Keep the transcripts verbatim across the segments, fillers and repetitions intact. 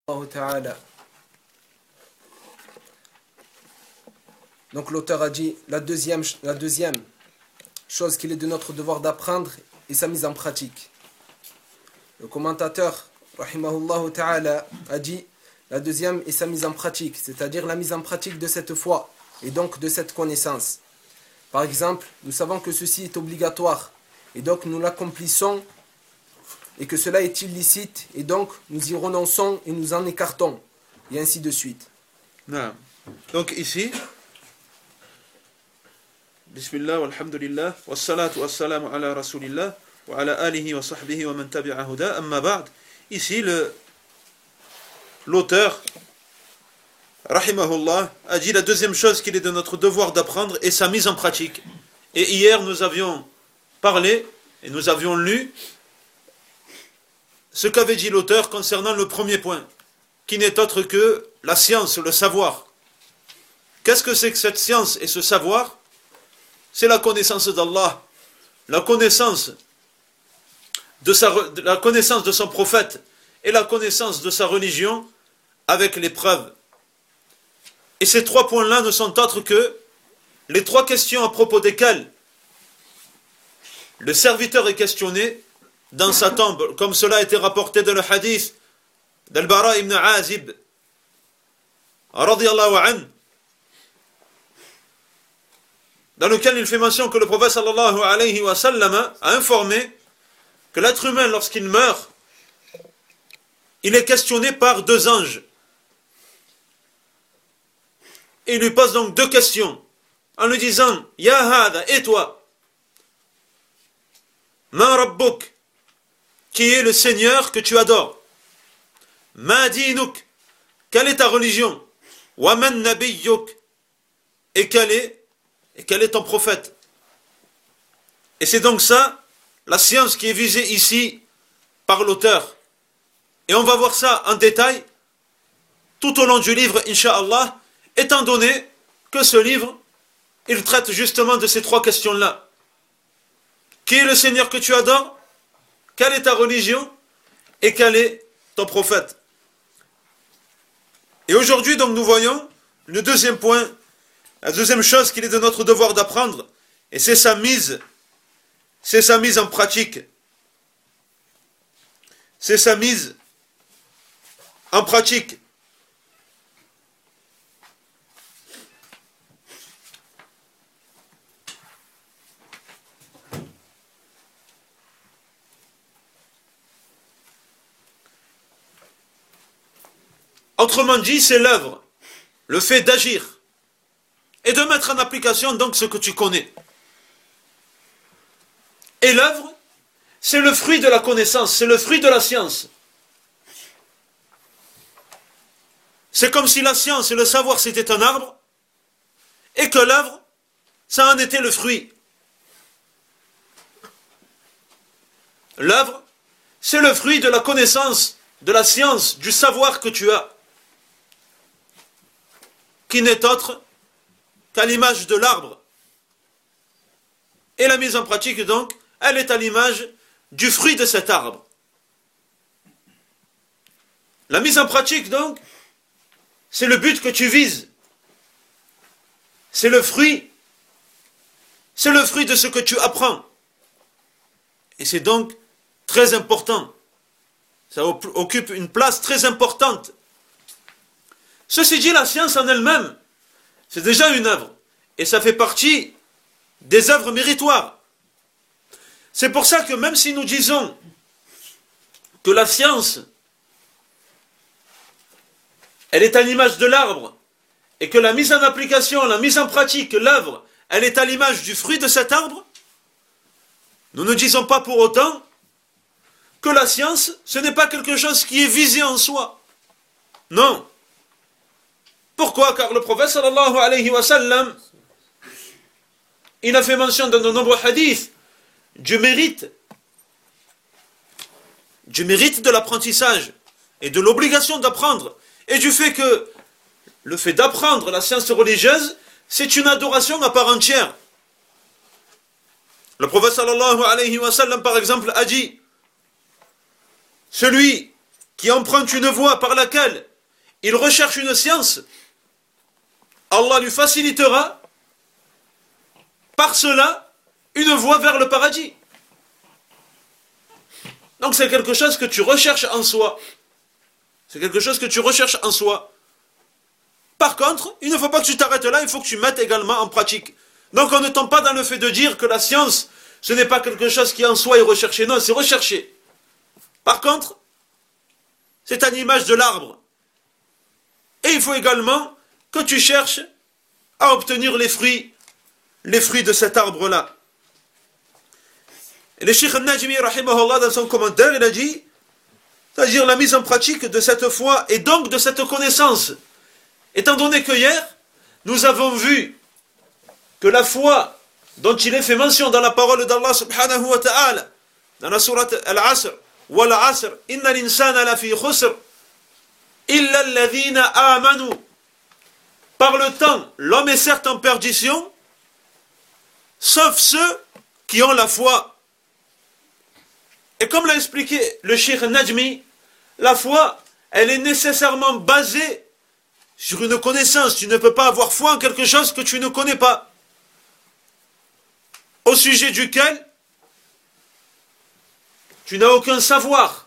Donc l'auteur a dit la deuxième, la deuxième chose qu'il est de notre devoir d'apprendre est sa mise en pratique. Le commentateur rahimahullah ta'ala a dit la deuxième est sa mise en pratique, c'est-à-dire la mise en pratique de cette foi et donc de cette connaissance. Par exemple, nous savons que ceci est obligatoire et donc nous l'accomplissons et que cela est illicite et donc nous y renonçons et nous en écartons et ainsi de suite. Non. Donc ici, Bismillah, walhamdulillah, wassalatu wassalamu ala rasulillah, wa ala alihi wa sahbihi wa man tabi'a huda, amma ba'd. Ici, le, l'auteur, rahimahullah, a dit la deuxième chose qu'il est de notre devoir d'apprendre est sa mise en pratique. Et hier, nous avions parlé et nous avions lu ce qu'avait dit l'auteur concernant le premier point, qui n'est autre que la science, le savoir. Qu'est-ce que c'est que cette science et ce savoir? C'est la connaissance d'Allah, la connaissance de sa, la connaissance de son prophète et la connaissance de sa religion avec les preuves. Et ces trois points-là ne sont autres que les trois questions à propos desquelles le serviteur est questionné dans sa tombe, comme cela a été rapporté dans le hadith d'Al-Bara ibn Azib, radiyallahu anhu, dans lequel il fait mention que le prophète sallallahu alayhi wa sallam a informé que l'être humain, lorsqu'il meurt, il est questionné par deux anges. Et il lui pose donc deux questions, en lui disant « Ya hada, et toi, ma rabbuk, qui est le Seigneur que tu adores, ma dinuk, quelle est ta religion, wa man nabiyyuk, et quel est Et quel est ton prophète? Et c'est donc ça, la science qui est visée ici par l'auteur. Et on va voir ça en détail tout au long du livre, Inch'Allah, étant donné que ce livre, il traite justement de ces trois questions-là. Qui est le Seigneur que tu adores? Quelle est ta religion? Et quel est ton prophète? Et aujourd'hui, donc, nous voyons le deuxième point. La deuxième chose qu'il est de notre devoir d'apprendre, et c'est sa mise, c'est sa mise en pratique. C'est sa mise en pratique. Autrement dit, c'est l'œuvre, le fait d'agir. Et de mettre en application donc ce que tu connais. Et l'œuvre, c'est le fruit de la connaissance, c'est le fruit de la science. C'est comme si la science et le savoir c'était un arbre, et que l'œuvre, ça en était le fruit. L'œuvre, c'est le fruit de la connaissance, de la science, du savoir que tu as, qui n'est autre qu'à l'image de l'arbre. Et la mise en pratique, donc, elle est à l'image du fruit de cet arbre. La mise en pratique, donc, c'est le but que tu vises. C'est le fruit. C'est le fruit de ce que tu apprends. Et c'est donc très important. Ça occupe une place très importante. Ceci dit, la science en elle-même, c'est déjà une œuvre. Et ça fait partie des œuvres méritoires. C'est pour ça que même si nous disons que la science, elle est à l'image de l'arbre, et que la mise en application, la mise en pratique, l'œuvre, elle est à l'image du fruit de cet arbre, nous ne disons pas pour autant que la science, ce n'est pas quelque chose qui est visé en soi. Non. Pourquoi? Car le prophète sallallahu alayhi wa sallam, il a fait mention dans de nombreux hadiths du mérite, du mérite de l'apprentissage et de l'obligation d'apprendre et du fait que le fait d'apprendre la science religieuse, c'est une adoration à part entière. Le prophète sallallahu alayhi wa sallam, par exemple, a dit: celui qui emprunte une voie par laquelle il recherche une science, Allah lui facilitera par cela une voie vers le paradis. Donc c'est quelque chose que tu recherches en soi. C'est quelque chose que tu recherches en soi. Par contre, il ne faut pas que tu t'arrêtes là, il faut que tu mettes également en pratique. Donc on ne tombe pas dans le fait de dire que la science, ce n'est pas quelque chose qui en soi est recherché. Non, c'est recherché. Par contre, c'est à l'image de l'arbre. Et il faut également que tu cherches à obtenir les fruits, les fruits de cet arbre-là. Et le Cheikh Al-Najmi, rahimahullah, dans son commentaire, il a dit, c'est-à-dire la mise en pratique de cette foi et donc de cette connaissance. Étant donné que hier, nous avons vu que la foi dont il est fait mention dans la parole d'Allah subhanahu wa ta'ala, dans la sourate Al-Asr, wal asr, inna l'insana la fi khusr, illa alladhina amanu. Par le temps, l'homme est certes en perdition, sauf ceux qui ont la foi. Et comme l'a expliqué le Cheikh Najmi, la foi, elle est nécessairement basée sur une connaissance. Tu ne peux pas avoir foi en quelque chose que tu ne connais pas, au sujet duquel tu n'as aucun savoir.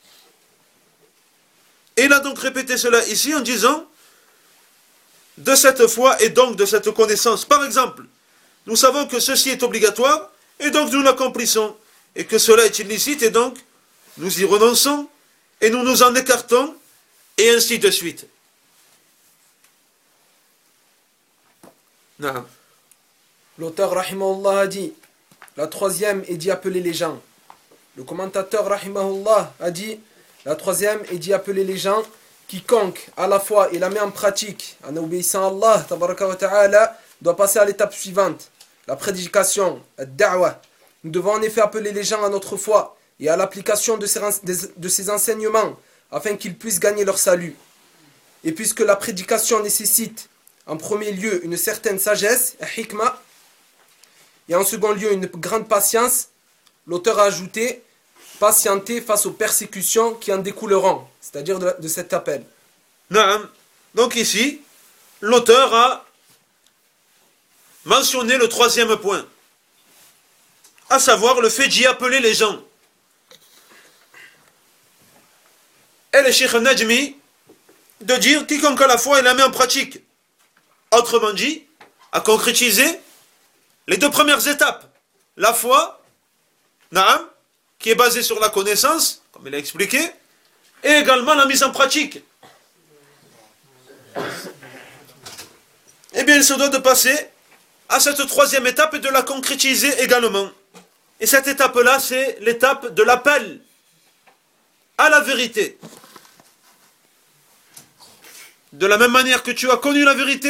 Et il a donc répété cela ici en disant de cette foi et donc de cette connaissance. Par exemple, nous savons que ceci est obligatoire et donc nous l'accomplissons, et que cela est illicite et donc nous y renonçons et nous nous en écartons, et ainsi de suite. Non. L'auteur rahimahullah a dit, la troisième est d'y appeler les gens. Le commentateur rahimahullah a dit, la troisième est d'y appeler les gens. Quiconque à la fois et la met en pratique en obéissant à Allah tabaraka wa ta'ala doit passer à l'étape suivante, la prédication, ad-da'wa. Nous devons en effet appeler les gens à notre foi et à l'application de ces, de ces enseignements afin qu'ils puissent gagner leur salut. Et puisque la prédication nécessite en premier lieu une certaine sagesse, un hikmah, et en second lieu une grande patience, l'auteur a ajouté patienter face aux persécutions qui en découleront, c'est-à-dire de, de cet appel. Non. Donc ici, l'auteur a mentionné le troisième point, à savoir le fait d'y appeler les gens. Et le Cheikh Najmi de dire quiconque à la foi il la met en pratique. Autrement dit, à concrétiser les deux premières étapes. La foi, naam, qui est basée sur la connaissance, comme il a expliqué, et également la mise en pratique. Eh bien, il se doit de passer à cette troisième étape et de la concrétiser également. Et cette étape-là, c'est l'étape de l'appel à la vérité. De la même manière que tu as connu la vérité,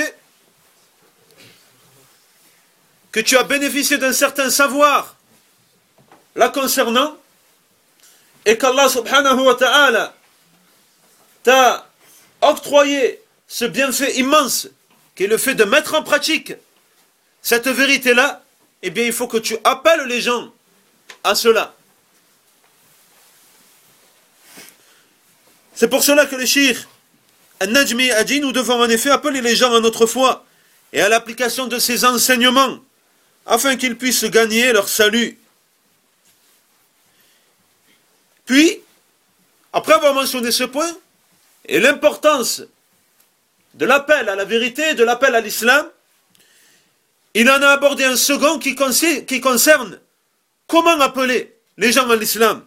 que tu as bénéficié d'un certain savoir la concernant, et qu'Allah subhanahu wa ta'ala t'a octroyé ce bienfait immense qui est le fait de mettre en pratique cette vérité-là, eh bien il faut que tu appelles les gens à cela. C'est pour cela que le Cheikh Al-Najmi a dit, nous devons en effet appeler les gens à notre foi et à l'application de ces enseignements afin qu'ils puissent gagner leur salut. Puis, après avoir mentionné ce point et l'importance de l'appel à la vérité, de l'appel à l'islam, il en a abordé un second qui concerne comment appeler les gens à l'islam.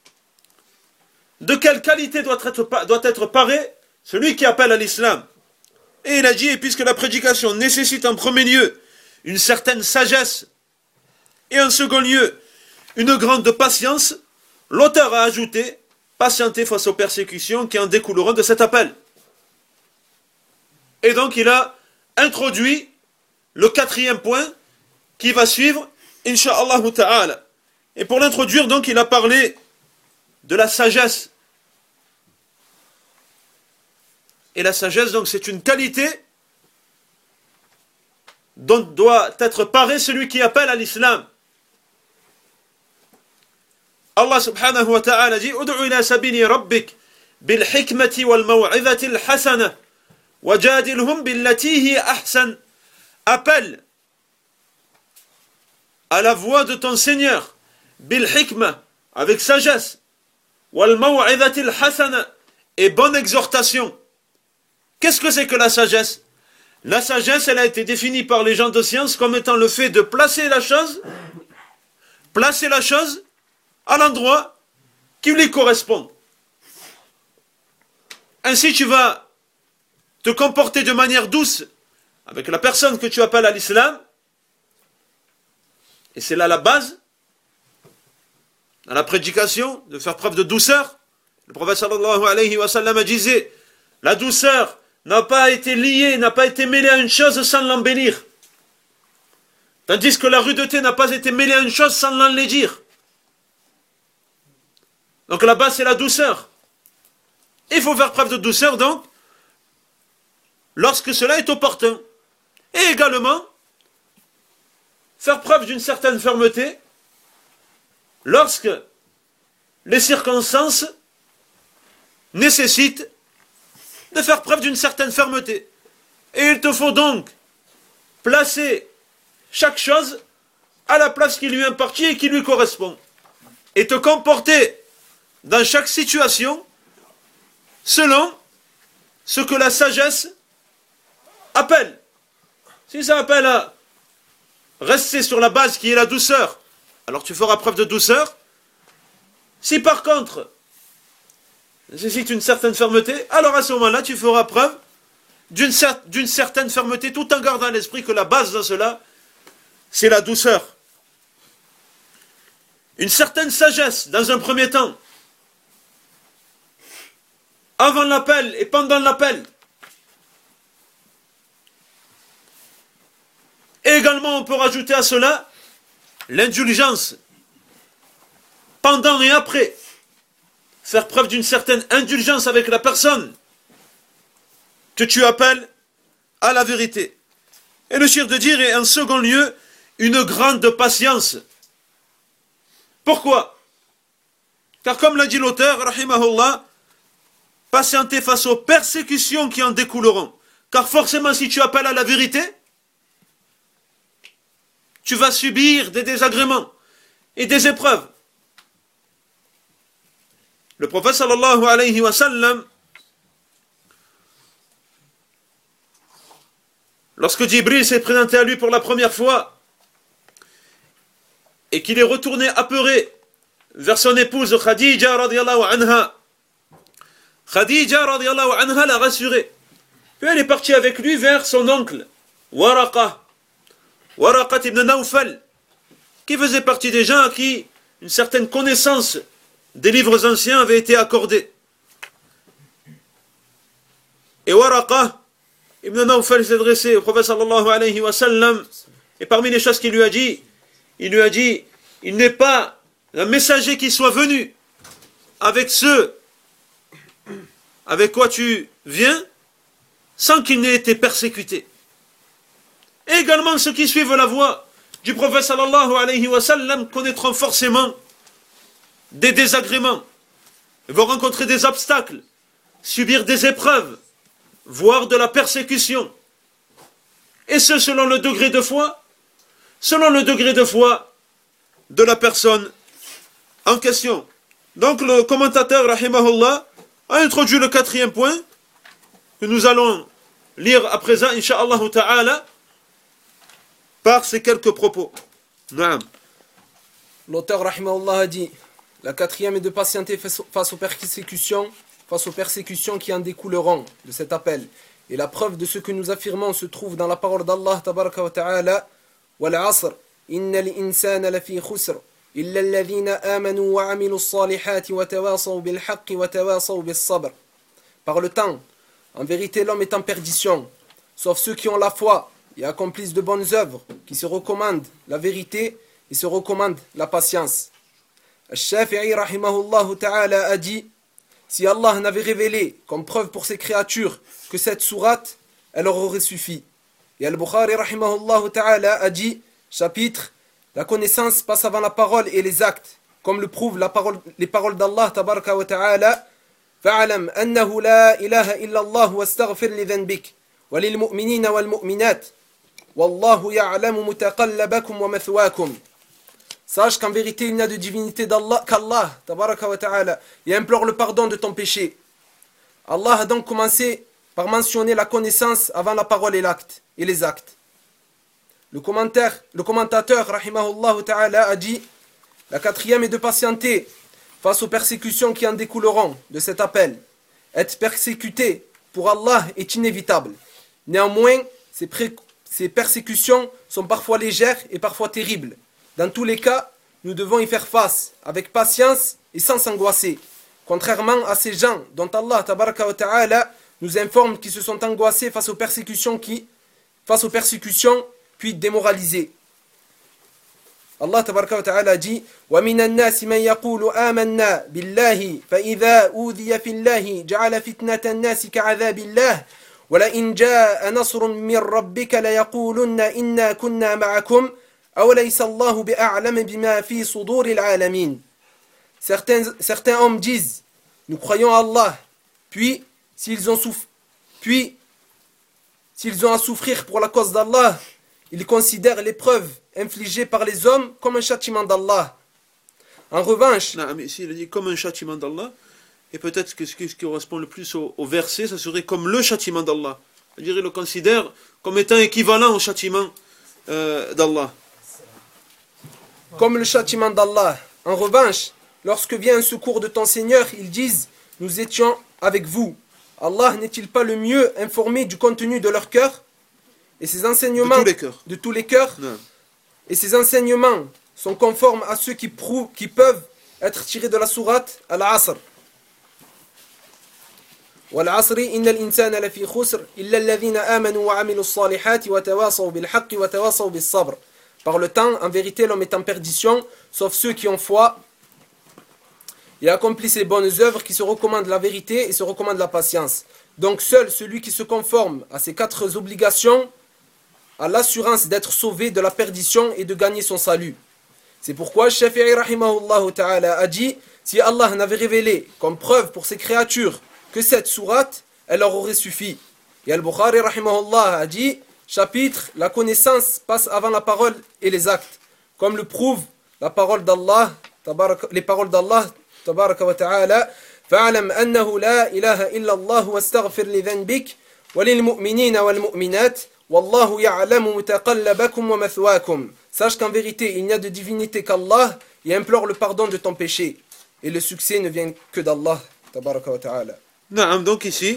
De quelle qualité doit être, doit être paré celui qui appelle à l'islam. Et il a dit, et puisque la prédication nécessite en premier lieu une certaine sagesse, et en second lieu une grande patience, l'auteur a ajouté, patienter face aux persécutions qui en découleront de cet appel. Et donc il a introduit le quatrième point qui va suivre, insha'Allah ta'ala. Et pour l'introduire, donc, il a parlé de la sagesse. Et la sagesse, donc, c'est une qualité dont doit être paré celui qui appelle à l'islam. Allah subhanahu wa ta'ala dit, Ud'u ila sabili rabbik بالحكمة والموعظة الحسنة وجادلهم بالتي هي أحسن. Appelle à la voix de ton Seigneur bil hikmah, avec sagesse, wal maw'izatil hasana, et bonne exhortation. Qu'est-ce que c'est que la sagesse? La sagesse, elle a été définie par les gens de science comme étant le fait de placer la chose, placer la chose à l'endroit qui lui correspond. Ainsi, tu vas te comporter de manière douce avec la personne que tu appelles à l'islam, et c'est là la base, dans la prédication, de faire preuve de douceur. Le prophète sallallahu alayhi wa sallam disait, la douceur n'a pas été liée, n'a pas été mêlée à une chose sans l'embellir. Tandis que la rudeté n'a pas été mêlée à une chose sans l'enlaidir. Donc la base c'est la douceur. Il faut faire preuve de douceur donc, lorsque cela est opportun. Et également, faire preuve d'une certaine fermeté lorsque les circonstances nécessitent de faire preuve d'une certaine fermeté. Et il te faut donc placer chaque chose à la place qui lui est impartie et qui lui correspond. Et te comporter dans chaque situation selon ce que la sagesse appelle. Si ça appelle à rester sur la base qui est la douceur, alors tu feras preuve de douceur. Si par contre, nécessite une certaine fermeté, alors à ce moment-là, tu feras preuve d'une cer- d'une certaine fermeté, tout en gardant à l'esprit que la base de cela, c'est la douceur. Une certaine sagesse, dans un premier temps, avant l'appel et pendant l'appel. Et également, on peut rajouter à cela l'indulgence. Pendant et après. Faire preuve d'une certaine indulgence avec la personne que tu appelles à la vérité. Et le shir de dire est en second lieu une grande patience. Pourquoi? Car comme l'a dit l'auteur, rahimahullah, patienter face aux persécutions qui en découleront. Car forcément, si tu appelles à la vérité, tu vas subir des désagréments et des épreuves. Le prophète sallallahu alayhi wa sallam, lorsque Jibril s'est présenté à lui pour la première fois et qu'il est retourné apeuré vers son épouse Khadija radiyallahu anha, Khadija radiyallahu anha l'a rassuré. Puis elle est partie avec lui vers son oncle Waraqa, Waraqa ibn Nawfal, qui faisait partie des gens à qui une certaine connaissance des livres anciens avait été accordée. Et Waraqa ibn Nawfal s'est adressé au prophète sallallahu alayhi wa sallam, et parmi les choses qu'il lui a dit, il lui a dit, il n'est pas un messager qui soit venu avec ceux avec quoi tu viens sans qu'il n'ait été persécuté. Et également ceux qui suivent la voie du prophète sallallahu alayhi wa sallam connaîtront forcément des désagréments, ils vont rencontrer des obstacles, subir des épreuves, voire de la persécution. Et ce selon le degré de foi, selon le degré de foi de la personne en question. Donc le commentateur rahimahullah a introduit le quatrième point que nous allons lire à présent, incha'Allah ta'ala, par ces quelques propos. Naam. L'auteur rahimahullah a dit, la quatrième est de patienter face aux persécutions, face aux persécutions qui en découleront de cet appel. Et la preuve de ce que nous affirmons se trouve dans la parole d'Allah tabaraka wa ta'ala, wal asr, inna l'insana lafi khusr. إلا الذين آمنوا وعملوا الصالحات وتواصوا بالحق وتواصوا بالصبر. Par le temps, en vérité l'homme est en perdition, sauf ceux qui ont la foi et accomplissent de bonnes œuvres, qui se recommandent la vérité et se recommandent la patience. Al-Shafi'i rahimahullah ta'ala a dit, si Allah n'avait révélé comme preuve pour ses créatures que cette sourate, elle leur aurait suffi. Et Al-Bukhari rahimahullah ta'ala a dit, chapitre, la connaissance passe avant la parole et les actes, comme le prouvent la parole, les paroles d'Allah tabaraka wa ta'ala, فاعلم أنه لا إله إلا الله واستغفر لذنبك وللمؤمنين والمؤمنات والله يعلم متقلبكم ومثواكم. Sache qu'en vérité il n'y a de divinité d'Allah qu'Allah tabaraka wa ta'ala, et implore le pardon de ton péché. Allah a donc commencé par mentionner la connaissance avant la parole et l'acte et les actes. Le commentaire, le commentateur rahimahullah ta'ala a dit: la quatrième est de patienter face aux persécutions qui en découleront de cet appel. Être persécuté pour Allah est inévitable. Néanmoins, ces, pré- ces persécutions sont parfois légères et parfois terribles. Dans tous les cas, nous devons y faire face avec patience et sans s'angoisser. Contrairement à ces gens dont Allah tabaraka wa ta'ala nous informe qu'ils se sont angoissés face aux persécutions qui, face aux persécutions, puis démoralisés. Allah tabaraka wa ta'ala dit: وَمِنَ النَّاسِ مَنْ يَقُولُ آمَنَّا بِاللَّهِ فَإِذَا أُوذِيَ فِي اللَّهِ جَعَلَ فِتْنَةَ النَّاسِ كَعَذَابِ اللَّهِ وَلَئِنْ جَاءَ نَصْرٌ مِّن رَّبِّكَ لَيَقُولُنَّ إِنَّا كُنَّا مَعَكُمْ أَوَلَيْسَ اللَّهُ بِأَعْلَمَ بِمَا فِي صُدُورِ الْعَالَمِينَ. Certains, certains hommes disent: nous croyons à Allah, puis s'ils ont souff... puis s'ils ont à souffrir pour la cause d'Allah, ils considèrent l'épreuve infligée par les hommes comme un châtiment d'Allah. En revanche, Non, mais ici il a dit comme un châtiment d'Allah, et peut-être que ce qui correspond le plus au, au verset, ça serait comme le châtiment d'Allah. C'est-à-dire il le considère comme étant équivalent au châtiment euh, d'Allah. Comme le châtiment d'Allah. En revanche, lorsque vient un secours de ton Seigneur, ils disent: nous étions avec vous. Allah n'est-il pas le mieux informé du contenu de leur cœur et ses enseignements De tous les cœurs. de tous les cœurs Non. Et ces enseignements sont conformes à ceux qui prouvent, qui peuvent être tirés de la sourate Al-Asr. وَالْعَصْرِ إِنَّ الْإِنسَانَ لَفِي خُسْرٍ إِلَّا الَّذِينَ آمَنُوا وَعَمِلُوا الصَّالِحَاتِ وَتَوَاصَوْا بِالْحَقِّ وَتَوَاصَوْا بِالصَّبْرِ. Par le temps, en vérité, l'homme est en perdition, sauf ceux qui ont foi et accomplissent les bonnes œuvres, qui se recommandent la vérité et se recommandent la patience. Donc seul celui qui se conforme à ces quatre obligations a l'assurance d'être sauvé de la perdition et de gagner son salut. C'est pourquoi Shafi'i rahimahullah ta'ala a dit: si Allah n'avait révélé comme preuve pour ses créatures que cette sourate, elle leur aurait suffi. Et Al-Bukhari rahimahullah a dit: chapitre, la connaissance passe avant la parole et les actes, comme le prouve la parole d'Allah, les paroles d'Allah tabaraka wa ta'ala: فَاعْلَمْ أَنَّهُ لَا إِلَهَ إِلَّا اللَّهُ وَاسْتَغْفِرْ لِذَنْبِكَ وَلِلْمُؤْمِنِينَ وَالْمُؤْمِنَاتِ وَاللَّهُ يَعْلَمُ مُتَقَلَّبَكُمْ وَمَثْوَاكُمْ. Sache qu'en vérité, il n'y a de divinité qu'Allah, et implore le pardon de ton péché. Et le succès ne vient que d'Allah tabaraka wa ta'ala. Non, donc ici,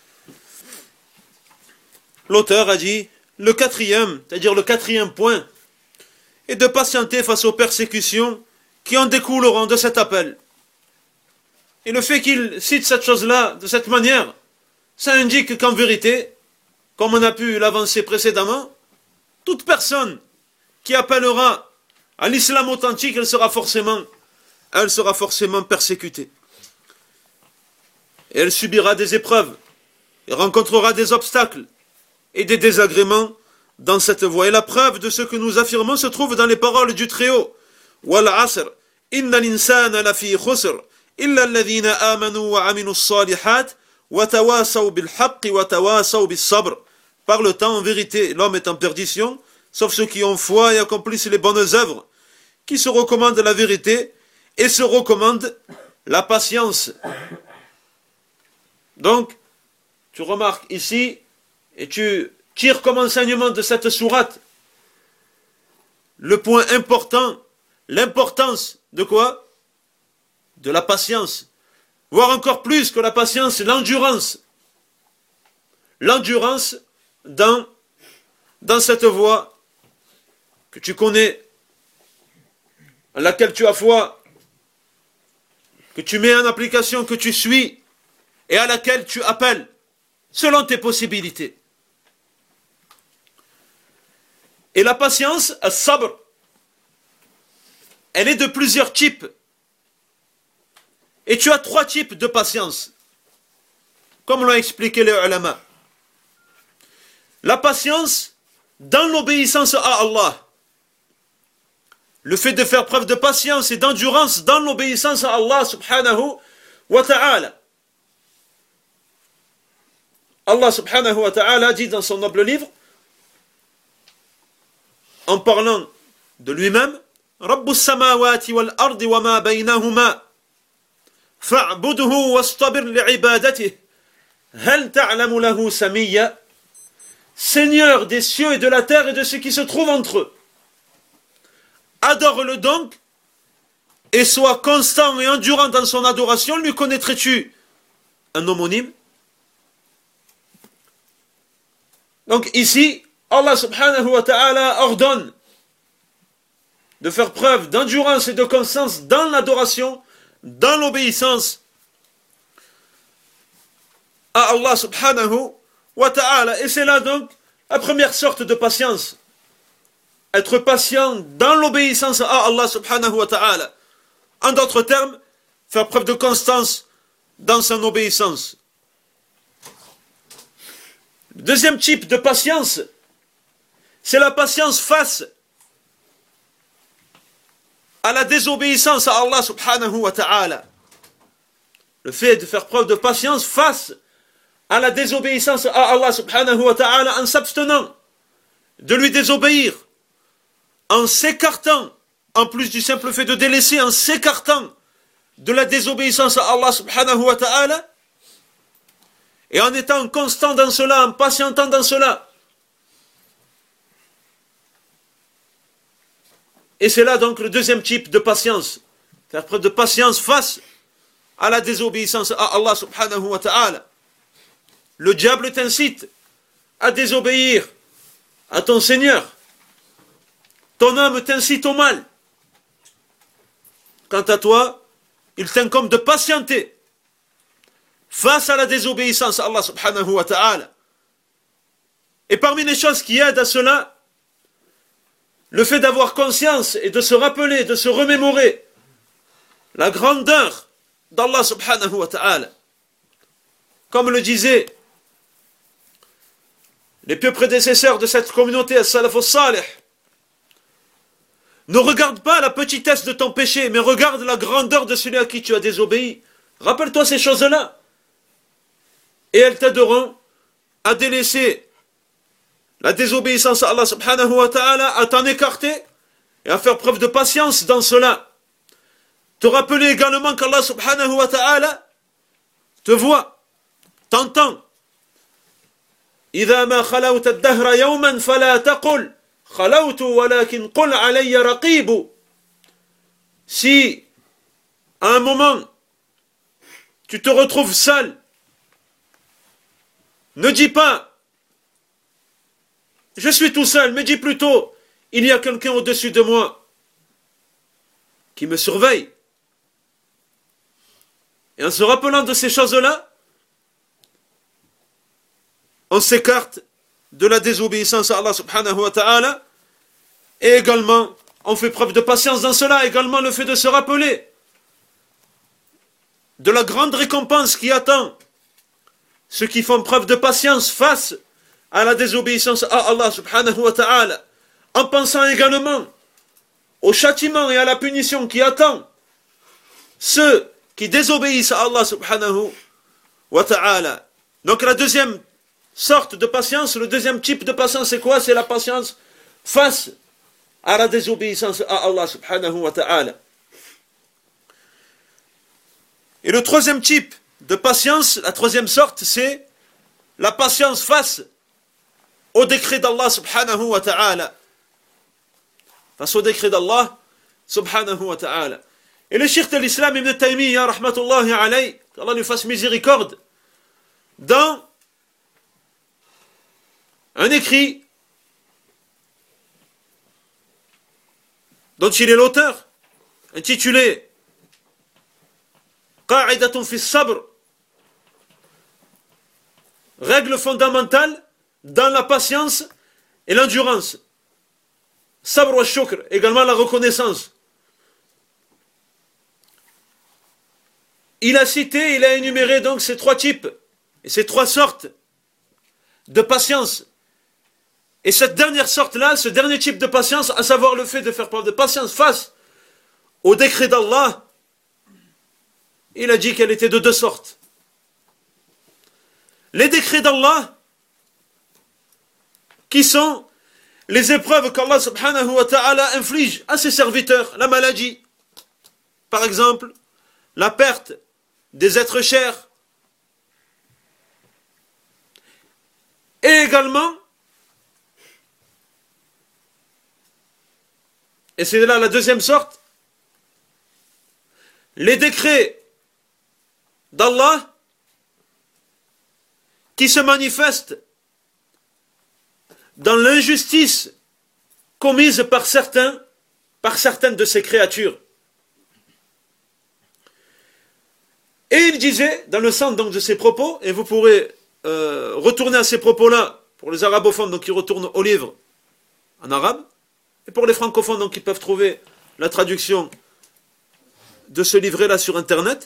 l'auteur a dit le quatrième, c'est-à-dire le quatrième point, est de patienter face aux persécutions qui en découleront de cet appel. Et le fait qu'il cite cette chose-là de cette manière, ça indique qu'en vérité, comme on a pu l'avancer précédemment, toute personne qui appellera à l'islam authentique, elle sera forcément, elle sera forcément persécutée. Et elle subira des épreuves, et rencontrera des obstacles et des désagréments dans cette voie. Et la preuve de ce que nous affirmons se trouve dans les paroles du Très-Haut. Wal asr, inna l'insana lafi khusr, illa alladhina amanu wa aminu s-salihat, wa tawasaw bil haqqi wa tawasaw bis sabr. Par le temps, en vérité, l'homme est en perdition, sauf ceux qui ont foi et accomplissent les bonnes œuvres, qui se recommandent la vérité et se recommandent la patience. Donc, tu remarques ici, et tu tires comme enseignement de cette sourate, le point important, l'importance de quoi? De la patience. Voire encore plus que la patience, l'endurance. L'endurance dans, dans cette voie que tu connais, à laquelle tu as foi, que tu mets en application, que tu suis, et à laquelle tu appelles, selon tes possibilités. Et la patience, as-sabr, elle est de plusieurs types. Et tu as trois types de patience, comme l'ont expliqué les ulama. La patience dans l'obéissance à Allah. Le fait de faire preuve de patience et d'endurance dans l'obéissance à Allah subhanahu wa ta'ala. Allah subhanahu wa ta'ala dit dans son noble livre, en parlant de lui-même, Rabbus samawati wal ardi wa ma baynahuma fa'budhu wastabir li'ibadatihi hal ta'lamu lahu samiyya. Seigneur des cieux et de la terre et de ce qui se trouve entre eux, adore-le donc et sois constant et endurant dans son adoration. Lui connaîtrais-tu un homonyme? Donc ici, Allah subhanahu wa ta'ala ordonne de faire preuve d'endurance et de constance dans l'adoration, dans l'obéissance à Allah subhanahu wa ta'ala. Et c'est là donc la première sorte de patience. Être patient dans l'obéissance à Allah subhanahu wa ta'ala. En d'autres termes, faire preuve de constance dans son obéissance. Le deuxième type de patience, c'est la patience face à la désobéissance à Allah subhanahu wa ta'ala. Le fait de faire preuve de patience face à la désobéissance à Allah subhanahu wa ta'ala en s'abstenant de lui désobéir, en s'écartant, en plus du simple fait de délaisser, en s'écartant de la désobéissance à Allah subhanahu wa ta'ala, et en étant constant dans cela, en patientant dans cela. Et c'est là donc le deuxième type de patience. Faire preuve de patience face à la désobéissance à Allah subhanahu wa ta'ala. Le diable t'incite à désobéir à ton Seigneur. Ton âme t'incite au mal. Quant à toi, il t'incombe de patienter face à la désobéissance à Allah subhanahu wa ta'ala. Et parmi les choses qui aident à cela, le fait d'avoir conscience et de se rappeler, de se remémorer la grandeur d'Allah subhanahu wa ta'ala. Comme le disaient les pieux prédécesseurs de cette communauté, as-salaf as-salih, ne regarde pas la petitesse de ton péché, mais regarde la grandeur de celui à qui tu as désobéi. Rappelle-toi ces choses-là. Et elles t'aideront à délaisser la désobéissance à Allah subhanahu wa ta'ala, à t'en écarter et à faire preuve de patience dans cela. Te rappeler également qu'Allah subhanahu wa ta'ala te voit, t'entend. إذا ما خلوت الدهر يوما فلا تقل خلوت ولكن قل علي رقيب. Si à un moment tu te retrouves seul, ne dis pas je suis tout seul, mais dis plutôt il y a quelqu'un au-dessus de moi qui me surveille. Et en se rappelant de ces choses-là, on s'écarte de la désobéissance à Allah subhanahu wa ta'ala, et également on fait preuve de patience dans cela. Également le fait de se rappeler de la grande récompense qui attend ceux qui font preuve de patience face à la désobéissance à Allah subhanahu wa ta'ala, en pensant également au châtiment et à la punition qui attend ceux qui désobéissent à Allah subhanahu wa ta'ala. Donc la deuxième sorte de patience, le deuxième type de patience, c'est quoi? C'est la patience face à la désobéissance à Allah subhanahu wa ta'ala. Et le troisième type de patience, la troisième sorte, c'est la patience face au décret d'Allah subhanahu wa ta'ala. Face au décret d'Allah subhanahu wa ta'ala. Et le cheikh de l'islam Ibn Taymiyyah, rahmatullahi alayhi, qu'Allah lui fasse miséricorde, dans un écrit dont il est l'auteur, intitulé Qa'idatun fi sabr, règle fondamentale dans la patience et l'endurance. Sabr wa shukr, également la reconnaissance. Il a cité, il a énuméré donc ces trois types et ces trois sortes de patience. Et cette dernière sorte-là, ce dernier type de patience, à savoir le fait de faire preuve de patience face au décret d'Allah, il a dit qu'elle était de deux sortes. les décrets d'Allah, qui sont les épreuves qu'Allah subhanahu wa ta'ala inflige à ses serviteurs, la maladie, par exemple, la perte des êtres chers, et également, et c'est là la deuxième sorte, les décrets d'Allah qui se manifestent dans l'injustice commise par certains, par certaines de ces créatures. Et il disait, dans le centre donc de ses propos, et vous pourrez euh, retourner à ces propos-là, pour les arabophones, donc qui retournent au livre en arabe, et pour les francophones, donc qui peuvent trouver la traduction de ce livret-là sur Internet.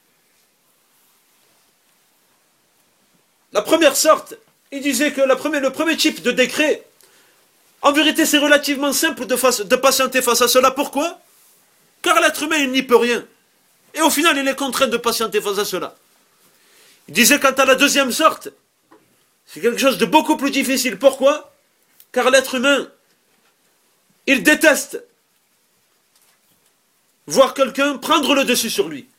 La première sorte, il disait que la première, le premier type de décret, en vérité, c'est relativement simple de, face, de patienter face à cela. Pourquoi? Car l'être humain, il n'y peut rien. Et au final, il est contraint de patienter face à cela. Il disait quant à la deuxième sorte, c'est quelque chose de beaucoup plus difficile. Pourquoi? Car l'être humain, il déteste voir quelqu'un prendre le dessus sur lui.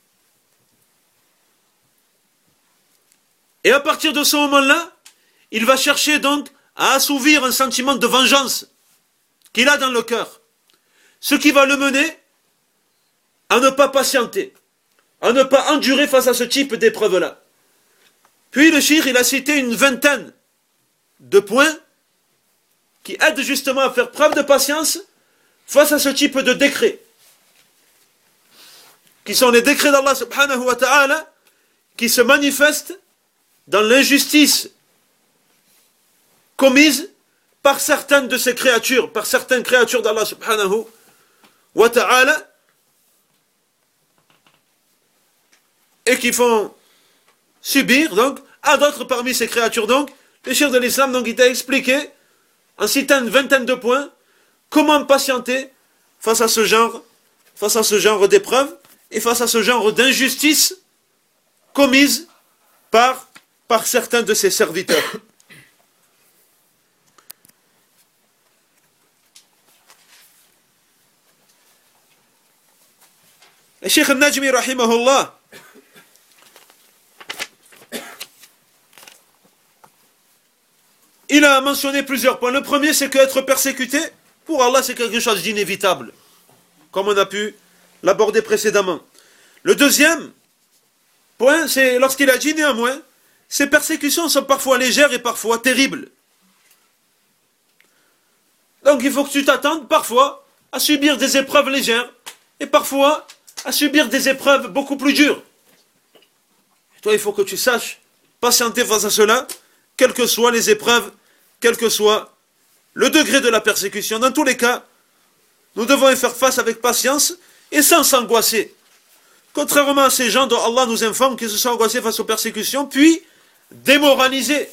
Et à partir de ce moment-là, il va chercher donc à assouvir un sentiment de vengeance qu'il a dans le cœur. Ce qui va le mener à ne pas patienter, à ne pas endurer face à ce type d'épreuve-là. Puis le cheikh, il a cité une vingtaine de points qui aident justement à faire preuve de patience face à ce type de décrets, qui sont les décrets d'Allah subhanahu wa ta'ala, qui se manifestent dans l'injustice commise par certaines de ces créatures, par certaines créatures d'Allah subhanahu wa ta'ala, et qui font subir donc à d'autres parmi ces créatures. Donc, le cheikh de l'islam, donc, il t'a expliqué, en citant une vingtaine de points, comment patienter face à ce genre, face à ce genre d'épreuves et face à ce genre d'injustice commise par, par certains de ses serviteurs. Le cheikh al-Najmi, rahimahullah, il a mentionné plusieurs points. Le premier, c'est qu'être persécuté, pour Allah, c'est quelque chose d'inévitable, comme on a pu l'aborder précédemment. Le deuxième point, c'est lorsqu'il a dit néanmoins, ces persécutions sont parfois légères et parfois terribles. Donc il faut que tu t'attendes parfois à subir des épreuves légères et parfois à subir des épreuves beaucoup plus dures. Et toi, il faut que tu saches patienter face à cela, quelles que soient les épreuves, quel que soit le degré de la persécution. Dans tous les cas, nous devons y faire face avec patience et sans s'angoisser. Contrairement à ces gens dont Allah nous informe qu'ils se sont angoissés face aux persécutions, puis démoralisés.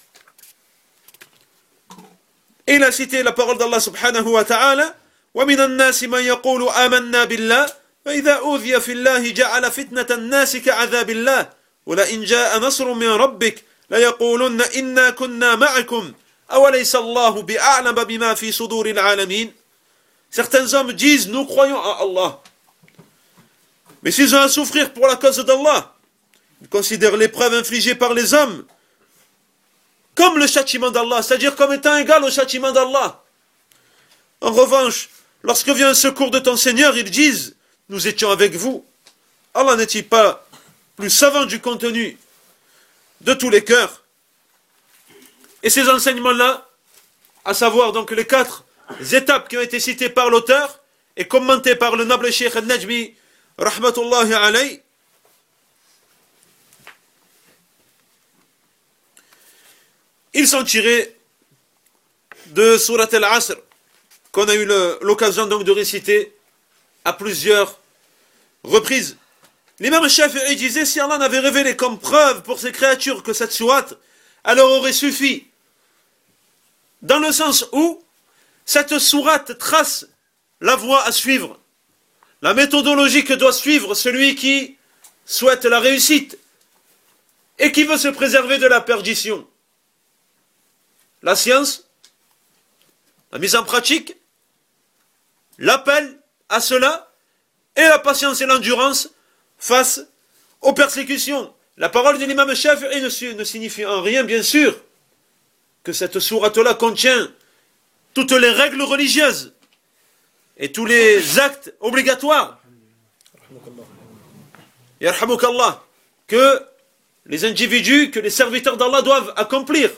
Et il a cité la parole d'Allah subhanahu wa ta'ala, وَمِنَ النَّاسِ مَنْ يَقُولُ آمَنَّا بِاللَّهِ فَإِذَا أُوذِيَ فِي اللَّهِ جَعَلَ فِتْنَةَ النَّاسِ كَعَذَابِ اللَّهِ وَلَئِنْ جَاءَ نَصْرٌ مِنْ رَبِّكَ لَيَقُولُنَّ إِنَّا كُنَّا مَعَكُمْ أَوَلَيْسَ اللَّهُ بِأَعْلَمَ بِمَا فِي صُدُورِ الْعَالَمِينَ. Certains hommes disent, nous croyons à Allah. Mais s'ils ont à souffrir pour la cause d'Allah, ils considèrent l'épreuve infligée par les hommes comme le châtiment d'Allah, c'est-à-dire comme étant égal au châtiment d'Allah. En revanche, lorsque vient un secours de ton Seigneur, ils disent, nous étions avec vous. Allah n'est-il pas plus savant du contenu de tous les cœurs? Et ces enseignements-là, à savoir donc les quatre étapes qui ont été citées par l'auteur et commentées par le noble cheikh al-Najmi, rahmatullahi alayhi, ils sont tirés de Surat al-Asr, qu'on a eu l'occasion donc de réciter à plusieurs reprises. L'imam Shafi'i disait, si Allah n'avait révélé comme preuve pour ces créatures que cette sourate, alors aurait suffi. Dans le sens où cette sourate trace la voie à suivre, la méthodologie que doit suivre celui qui souhaite la réussite. et qui veut se préserver de la perdition. La science, la mise en pratique, l'appel à cela, et la patience et l'endurance face aux persécutions. La parole de l'imam Shafi'i ne, ne signifie en rien, bien sûr, que cette sourate-là contient toutes les règles religieuses et tous les actes obligatoires. Yarhamukallah, que les individus, que les serviteurs d'Allah doivent accomplir.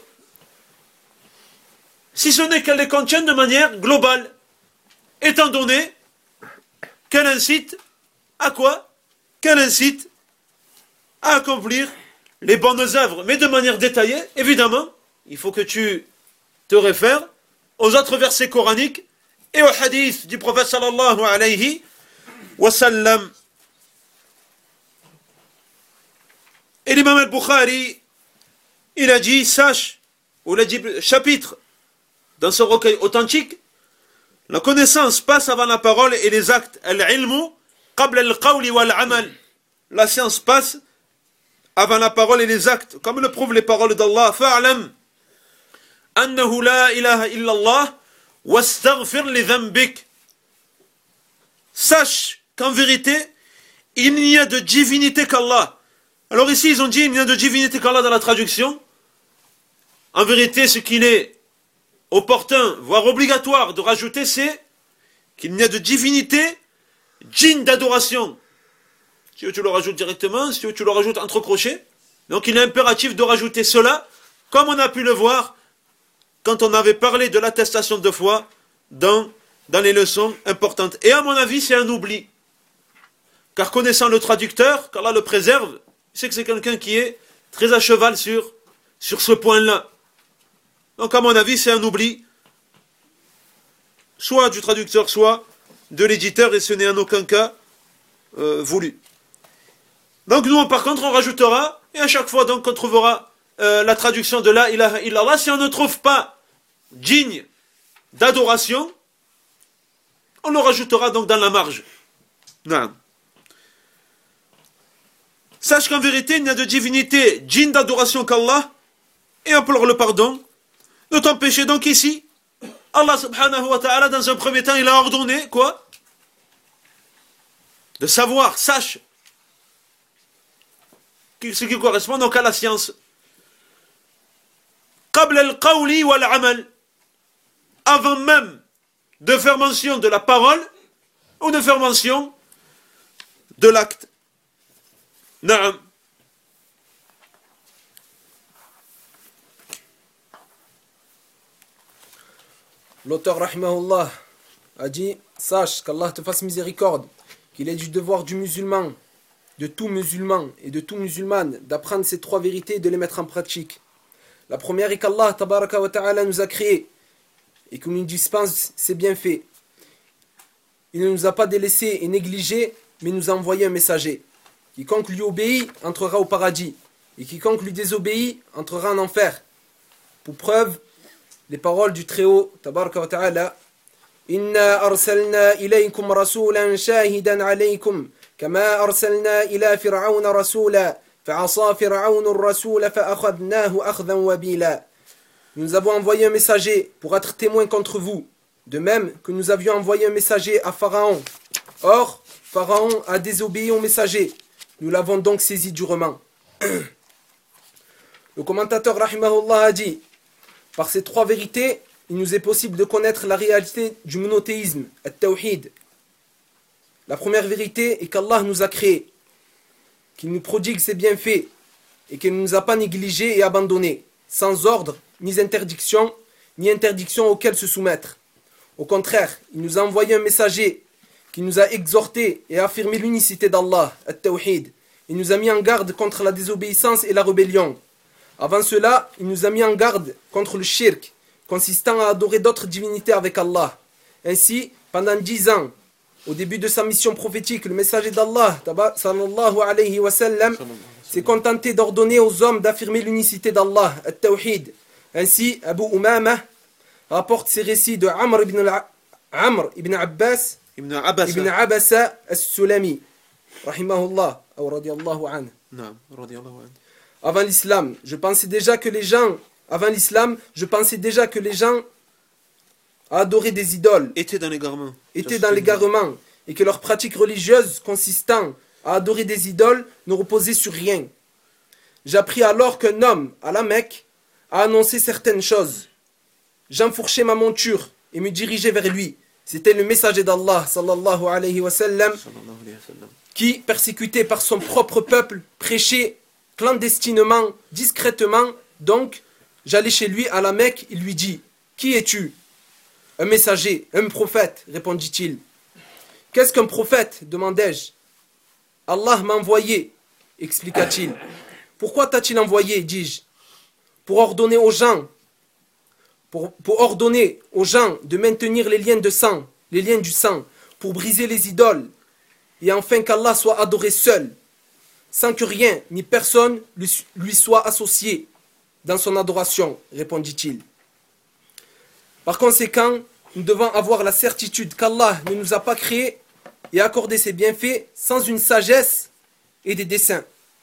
Si ce n'est qu'elle les contient de manière globale, étant donné qu'elle incite à quoi? Qu'elle incite à accomplir les bonnes œuvres, mais de manière détaillée, évidemment, il faut que tu te réfères aux autres versets coraniques et aux hadiths du prophète sallallahu alayhi wa sallam. Et l'imam al-Bukhari, il a dit, sache, ou il a dit, chapitre, dans ce recueil authentique, la connaissance passe avant la parole et les actes. Al-ilmu qabla al-qawli wal-amal. La science passe avant la parole et les actes, comme le prouvent les paroles d'Allah. Fa'alam annahu la ilaha illallah wastaghfir li dhanbik. Sache qu'en vérité, il n'y a de divinité qu'Allah. Alors ici, ils ont dit il n'y a de divinité qu'Allah dans la traduction. En vérité, ce qu'il est opportun, voire obligatoire de rajouter, c'est qu'il n'y a de divinité digne d'adoration. Si tu veux, tu le rajoutes directement, si tu veux, tu le rajoutes entre crochets. Donc il est impératif de rajouter cela, comme on a pu le voir quand on avait parlé de l'attestation de foi dans, dans les leçons importantes. Et à mon avis, c'est un oubli. Car connaissant le traducteur, qu'Allah le préserve, c'est que c'est quelqu'un qui est très à cheval sur, sur ce point-là. Donc à mon avis, c'est un oubli, soit du traducteur, soit de l'éditeur, et ce n'est en aucun cas euh, voulu. Donc nous, par contre, on rajoutera, et à chaque fois donc on trouvera euh, la traduction de la ilaha illallah. Si on ne trouve pas digne d'adoration, on le rajoutera donc dans la marge. Non. Sache qu'en vérité, il n'y a de divinité digne d'adoration qu'Allah, et implore le pardon de ton péché. Donc ici, Allah subhanahu wa ta'ala, dans un premier temps, il a ordonné, quoi? De savoir, sache, ce qui correspond donc à la science. Qabla al-qawli wal-amal. Avant même de faire mention de la parole ou de faire mention de l'acte. Naam. L'auteur rahimahullah a dit, sache qu'Allah te fasse miséricorde, qu'il est du devoir du musulman, de tout musulman et de tout musulmane, d'apprendre ces trois vérités et de les mettre en pratique. La première est qu'Allah tabaraka wa ta'ala nous a créés et qu'il nous dispense ses bienfaits. Il ne nous a pas délaissés et négligés, mais nous a envoyé un messager. Quiconque lui obéit entrera au paradis, et quiconque lui désobéit entrera en enfer. Pour preuve, les paroles du Très-Haut, tabaraka wa ta'ala, Inna arsalna ilaykum rasulan shahidan alaykum, kama arsalna ila fir'auna rasula, fa'asa fir'aunu ar-rasula fa'akhadnahu akhdan wabila. Nous avons envoyé un messager pour être témoin contre vous, de même que nous avions envoyé un messager à Pharaon. Or, Pharaon a désobéi au messager. Nous l'avons donc saisi durement. Le commentateur rahimahullah a dit, par ces trois vérités, il nous est possible de connaître la réalité du monothéisme, at-tawhid. La première vérité est qu'Allah nous a créés, qu'il nous prodigue ses bienfaits et qu'il ne nous a pas négligés et abandonnés, sans ordre, ni interdiction, ni interdiction auquel se soumettre. Au contraire, il nous a envoyé un messager qui nous a exhortés et affirmé l'unicité d'Allah, at-tawhid. Il nous a mis en garde contre la désobéissance et la rébellion. Avant cela, il nous a mis en garde contre le shirk, consistant à adorer d'autres divinités avec Allah. Ainsi, pendant dix ans, au début de sa mission prophétique, le messager d'Allah, sallallahu alayhi wa sallam, s'est contenté d'ordonner aux hommes d'affirmer l'unicité d'Allah, at-tawhid. Ainsi, Abu Umama rapporte ces récits de Amr ibn, Amr ibn Abbas Ibn Abasa, ibn Abasa as-Sulami, rahimahullah, ou radiyallahu anhu. Non, radiyallahu anhu. avant l'islam, je pensais déjà que les gens, avant l'islam, je pensais déjà que les gens adoraient des idoles, étaient dans l'égarement. étaient dans l'égarement, et que leur pratique religieuse consistant à adorer des idoles ne reposait sur rien. J'appris alors qu'un homme, à la Mecque, a annoncé certaines choses. J'enfourchai ma monture et me dirigeai vers lui. C'était le messager d'Allah, sallallahu alayhi wa sallam, qui, persécuté par son propre peuple, prêchait clandestinement, discrètement. Donc, j'allai chez lui à la Mecque, il lui dit, « Qui es-tu » ?»« Un messager, un prophète, répondit-il. « Qu'est-ce qu'un prophète » demandai-je. « Allah m'a envoyé, expliqua-t-il. « Pourquoi t'a-t-il envoyé » dis-je. « Pour ordonner aux gens, pour, pour ordonner aux gens de maintenir les liens de sang, les liens du sang, pour briser les idoles, et enfin qu'Allah soit adoré seul, sans que rien ni personne lui, lui soit associé dans son adoration, répondit-il. Par conséquent, nous devons avoir la certitude qu'Allah ne nous a pas créés et accordé ses bienfaits sans une sagesse et des desseins.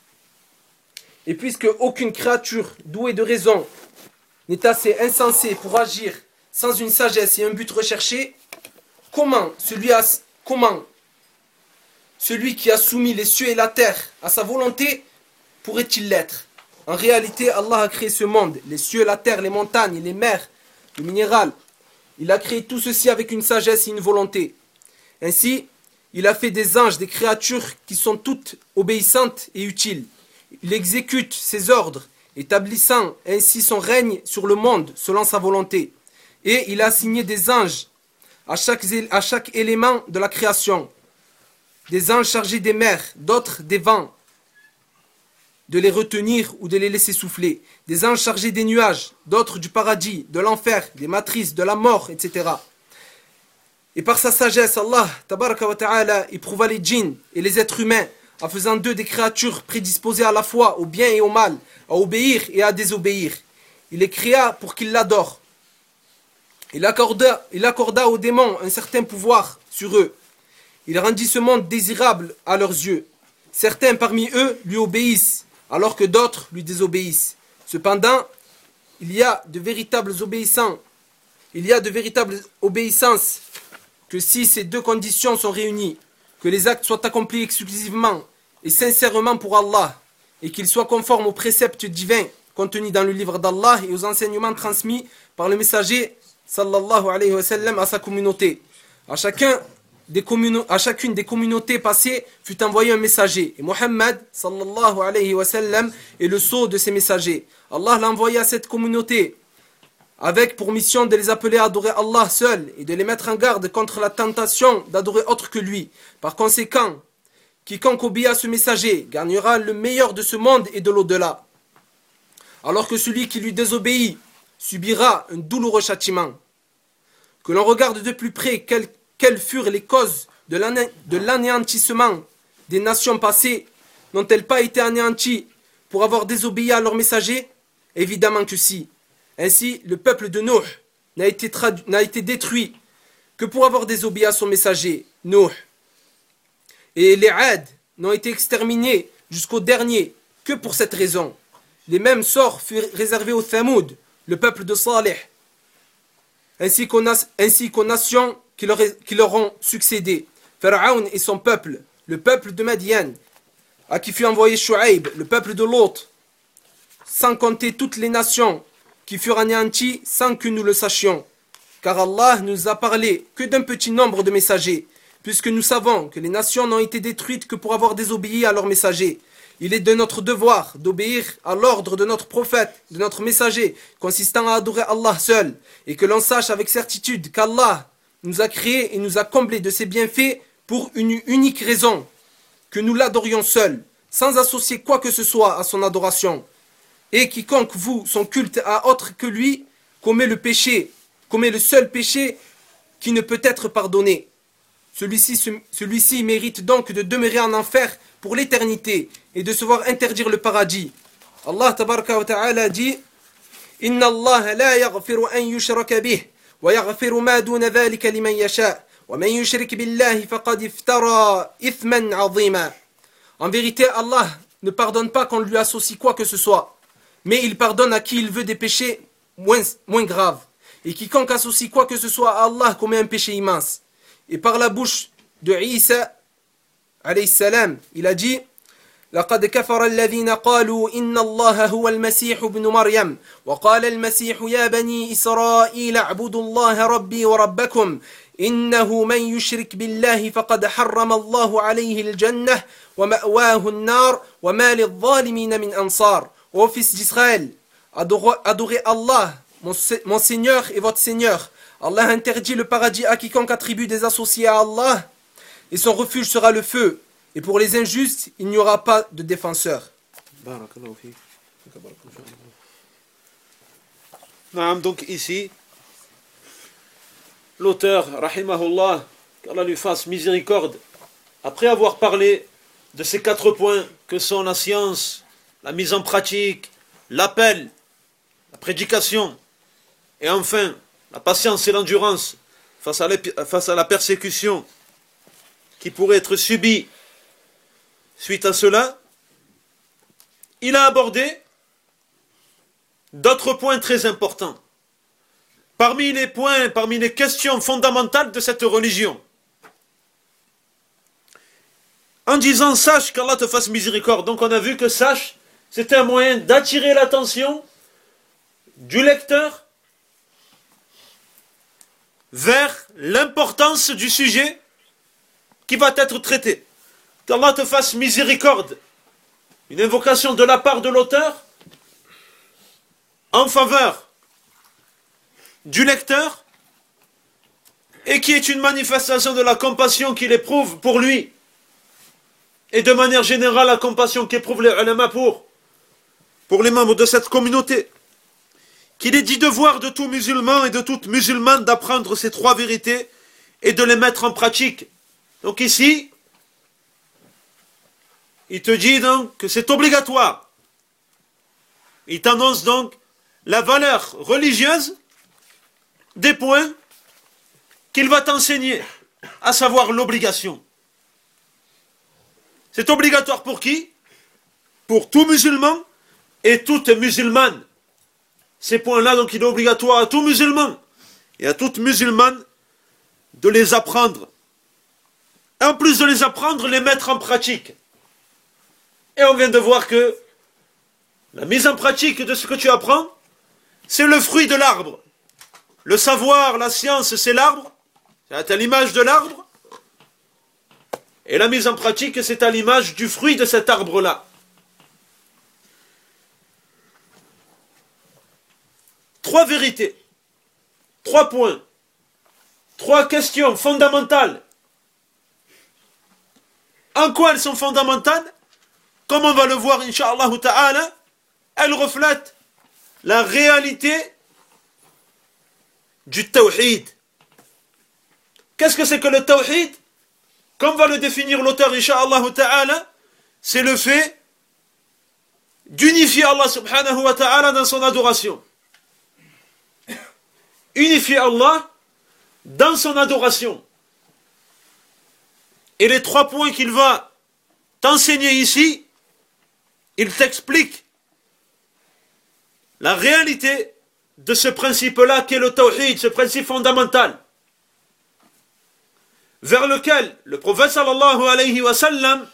Et puisque aucune créature douée de raison n'est assez insensée pour agir sans une sagesse et un but recherché, comment celui, a, comment celui qui a soumis les cieux et la terre à sa volonté pourrait-il l'être? En réalité, Allah a créé ce monde, les cieux, la terre, les montagnes, les mers, le minéral. Il a créé tout ceci avec une sagesse et une volonté. Ainsi, il a fait des anges, des créatures qui sont toutes obéissantes et utiles. Il exécute ses ordres, établissant ainsi son règne sur le monde selon sa volonté. Et il a assigné des anges à chaque, à chaque élément de la création. Des anges chargés des mers, d'autres des vents, de les retenir ou de les laisser souffler. Des anges chargés des nuages, d'autres du paradis, de l'enfer, des matrices, de la mort, et cetera. Et par sa sagesse, Allah, tabaraka wa ta'ala, éprouva les djinns et les êtres humains, en faisant d'eux des créatures prédisposées à la fois au bien et au mal, à obéir et à désobéir. Il les créa pour qu'ils l'adorent. Il accorda, il accorda aux démons un certain pouvoir sur eux. Il rendit ce monde désirable à leurs yeux. Certains parmi eux lui obéissent, alors que d'autres lui désobéissent. Cependant, il y a de véritables obéissants. Il y a de véritables obéissances que si ces deux conditions sont réunies, que les actes soient accomplis exclusivement et sincèrement pour Allah, et qu'ils soient conformes aux préceptes divins contenus dans le livre d'Allah et aux enseignements transmis par le messager sallallahu alayhi wa sallam à sa communauté. À chacun des communautés, à chacune des communautés passées fut envoyé un messager. Et Mohammed sallallahu alayhi wa sallam est le sceau de ces messagers. Allah l'a envoyé à cette communauté avec pour mission de les appeler à adorer Allah seul et de les mettre en garde contre la tentation d'adorer autre que lui. Par conséquent, quiconque obéit à ce messager gagnera le meilleur de ce monde et de l'au-delà. Alors que celui qui lui désobéit subira un douloureux châtiment. Que l'on regarde de plus près quelles, quelles furent les causes de l'anéantissement des nations passées. N'ont-elles pas été anéanties pour avoir désobéi à leur messager? Évidemment que si. Ainsi, le peuple de Nuh n'a été, n'a été détruit que pour avoir désobéi à son messager, Nuh. Et les Ad n'ont été exterminés jusqu'au dernier que pour cette raison. Les mêmes sorts furent réservés aux Thamoud, le peuple de Salih, ainsi qu'aux, ainsi qu'aux nations qui leur, qui leur ont succédé. Pharaon et son peuple, le peuple de Madian, à qui fut envoyé Shu'aib, le peuple de Lot, sans compter toutes les nations qui furent anéantis sans que nous le sachions. Car Allah ne nous a parlé que d'un petit nombre de messagers, puisque nous savons que les nations n'ont été détruites que pour avoir désobéi à leurs messagers. Il est de notre devoir d'obéir à l'ordre de notre prophète, de notre messager, consistant à adorer Allah seul, et que l'on sache avec certitude qu'Allah nous a créés et nous a comblés de ses bienfaits pour une unique raison, que nous l'adorions seul, sans associer quoi que ce soit à son adoration. Et quiconque voue son culte à autre que lui commet le péché, commet le seul péché qui ne peut être pardonné. Celui-ci, celui-ci mérite donc de demeurer en enfer pour l'éternité et de se voir interdire le paradis. Allah tabaraka wa ta'ala dit Inna Allah la yaghfiru an yushraka bih wa yaghfiru ma duna dhalika liman yasha wa man yushrik billahi faqad iftara ithman 'azima. En vérité, Allah ne pardonne pas qu'on lui associe quoi que ce soit, mais il pardonne à qui il veut des péchés moins, moins graves. Et quiconque associe quoi que ce soit à Allah commet un péché immense. Et par la bouche de Isa, alayhi salam, il a dit لقد كفر الذين قالوا إن الله هو المسيح ابن مريم وقال المسيح يا بني إسرائيل اعبدوا الله ربي وربكم إنه من يشرك بالله فقد حرم الله عليه الجنة ومأواه النار وما للظالمين من أنصار. Ô fils d'Israël, adorez Allah, mon Seigneur et votre Seigneur. Allah interdit le paradis à quiconque attribue des associés à Allah et son refuge sera le feu. Et pour les injustes, il n'y aura pas de défenseur. Donc ici, l'auteur, rahimahullah, qu'Allah lui fasse miséricorde, après avoir parlé de ces quatre points que sont la science, la mise en pratique, l'appel, la prédication, et enfin la patience et l'endurance face à, face à la persécution qui pourrait être subie suite à cela, il a abordé d'autres points très importants. Parmi les points, parmi les questions fondamentales de cette religion. En disant « sache qu'Allah te fasse miséricorde ». Donc on a vu que « sache », c'était un moyen d'attirer l'attention du lecteur vers l'importance du sujet qui va être traité. Qu'Allah te fasse miséricorde. Une invocation de la part de l'auteur en faveur du lecteur et qui est une manifestation de la compassion qu'il éprouve pour lui et de manière générale la compassion qu'éprouvent les ulama pour, pour les membres de cette communauté. Qu'il est dit devoir de tout musulman et de toute musulmane d'apprendre ces trois vérités et de les mettre en pratique. Donc ici, il te dit donc que c'est obligatoire. Il t'annonce donc la valeur religieuse des points qu'il va t'enseigner, à savoir l'obligation. C'est obligatoire pour qui? Pour tout musulman et toute musulmane. Ces points-là, donc, il est obligatoire à tout musulman et à toute musulmane de les apprendre. Et en plus de les apprendre, les mettre en pratique. Et on vient de voir que la mise en pratique de ce que tu apprends, c'est le fruit de l'arbre. Le savoir, la science, c'est l'arbre. C'est à l'image de l'arbre. Et la mise en pratique, c'est à l'image du fruit de cet arbre-là. Trois vérités, trois points, trois questions fondamentales. En quoi elles sont fondamentales? Comme on va le voir, Inch'Allah ta'ala, elles reflètent la réalité du tawhid. Qu'est-ce que c'est que le tawhid? Comme va le définir l'auteur, Inch'Allah ta'ala, c'est le fait d'unifier Allah subhanahu wa ta'ala dans son adoration. Unifier Allah dans son adoration. Et les trois points qu'il va t'enseigner ici, il t'explique la réalité de ce principe-là qu'est le tawhid, ce principe fondamental, vers lequel le prophète sallallahu alayhi wa sallam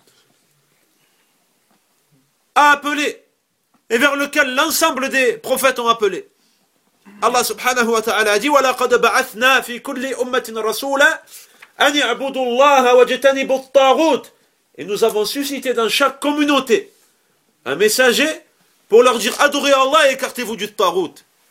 a appelé, et vers lequel l'ensemble des prophètes ont appelé. Allah subhanahu wa ta'ala a dit وَلَقَدْ بَعَثْنَا فِي كُلِّ أُمَّةٍ رَسُولًا أَنْ يَعْبُدُوا اللَّهَ وَاجْتَنِبُوا الطَّاغُوتَ. Et nous avons suscité dans chaque communauté un messager pour leur dire adorez Allah et écartez-vous du tarout.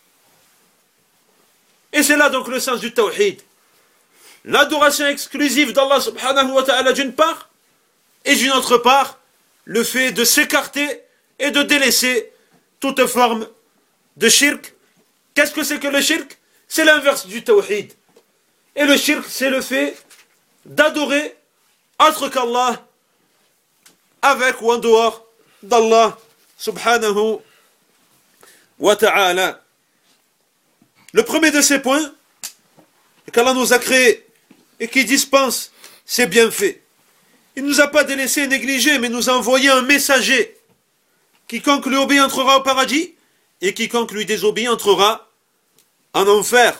Et c'est là donc le sens du tawhid. L'adoration exclusive d'Allah subhanahu wa ta'ala d'une part, et d'une autre part, le fait de s'écarter et de délaisser toute forme de shirk. Qu'est-ce que c'est que le shirk? C'est l'inverse du tawhid. Et le shirk, c'est le fait d'adorer autre qu'Allah, avec ou en dehors d'Allah subhanahu wa ta'ala. Le premier de ces points, qu'Allah nous a créé et qui dispense ses bienfaits. Il ne nous a pas délaissés et négligés, mais nous a envoyé un messager. Quiconque lui obéit entrera au paradis, et quiconque lui désobéit entrera en enfer.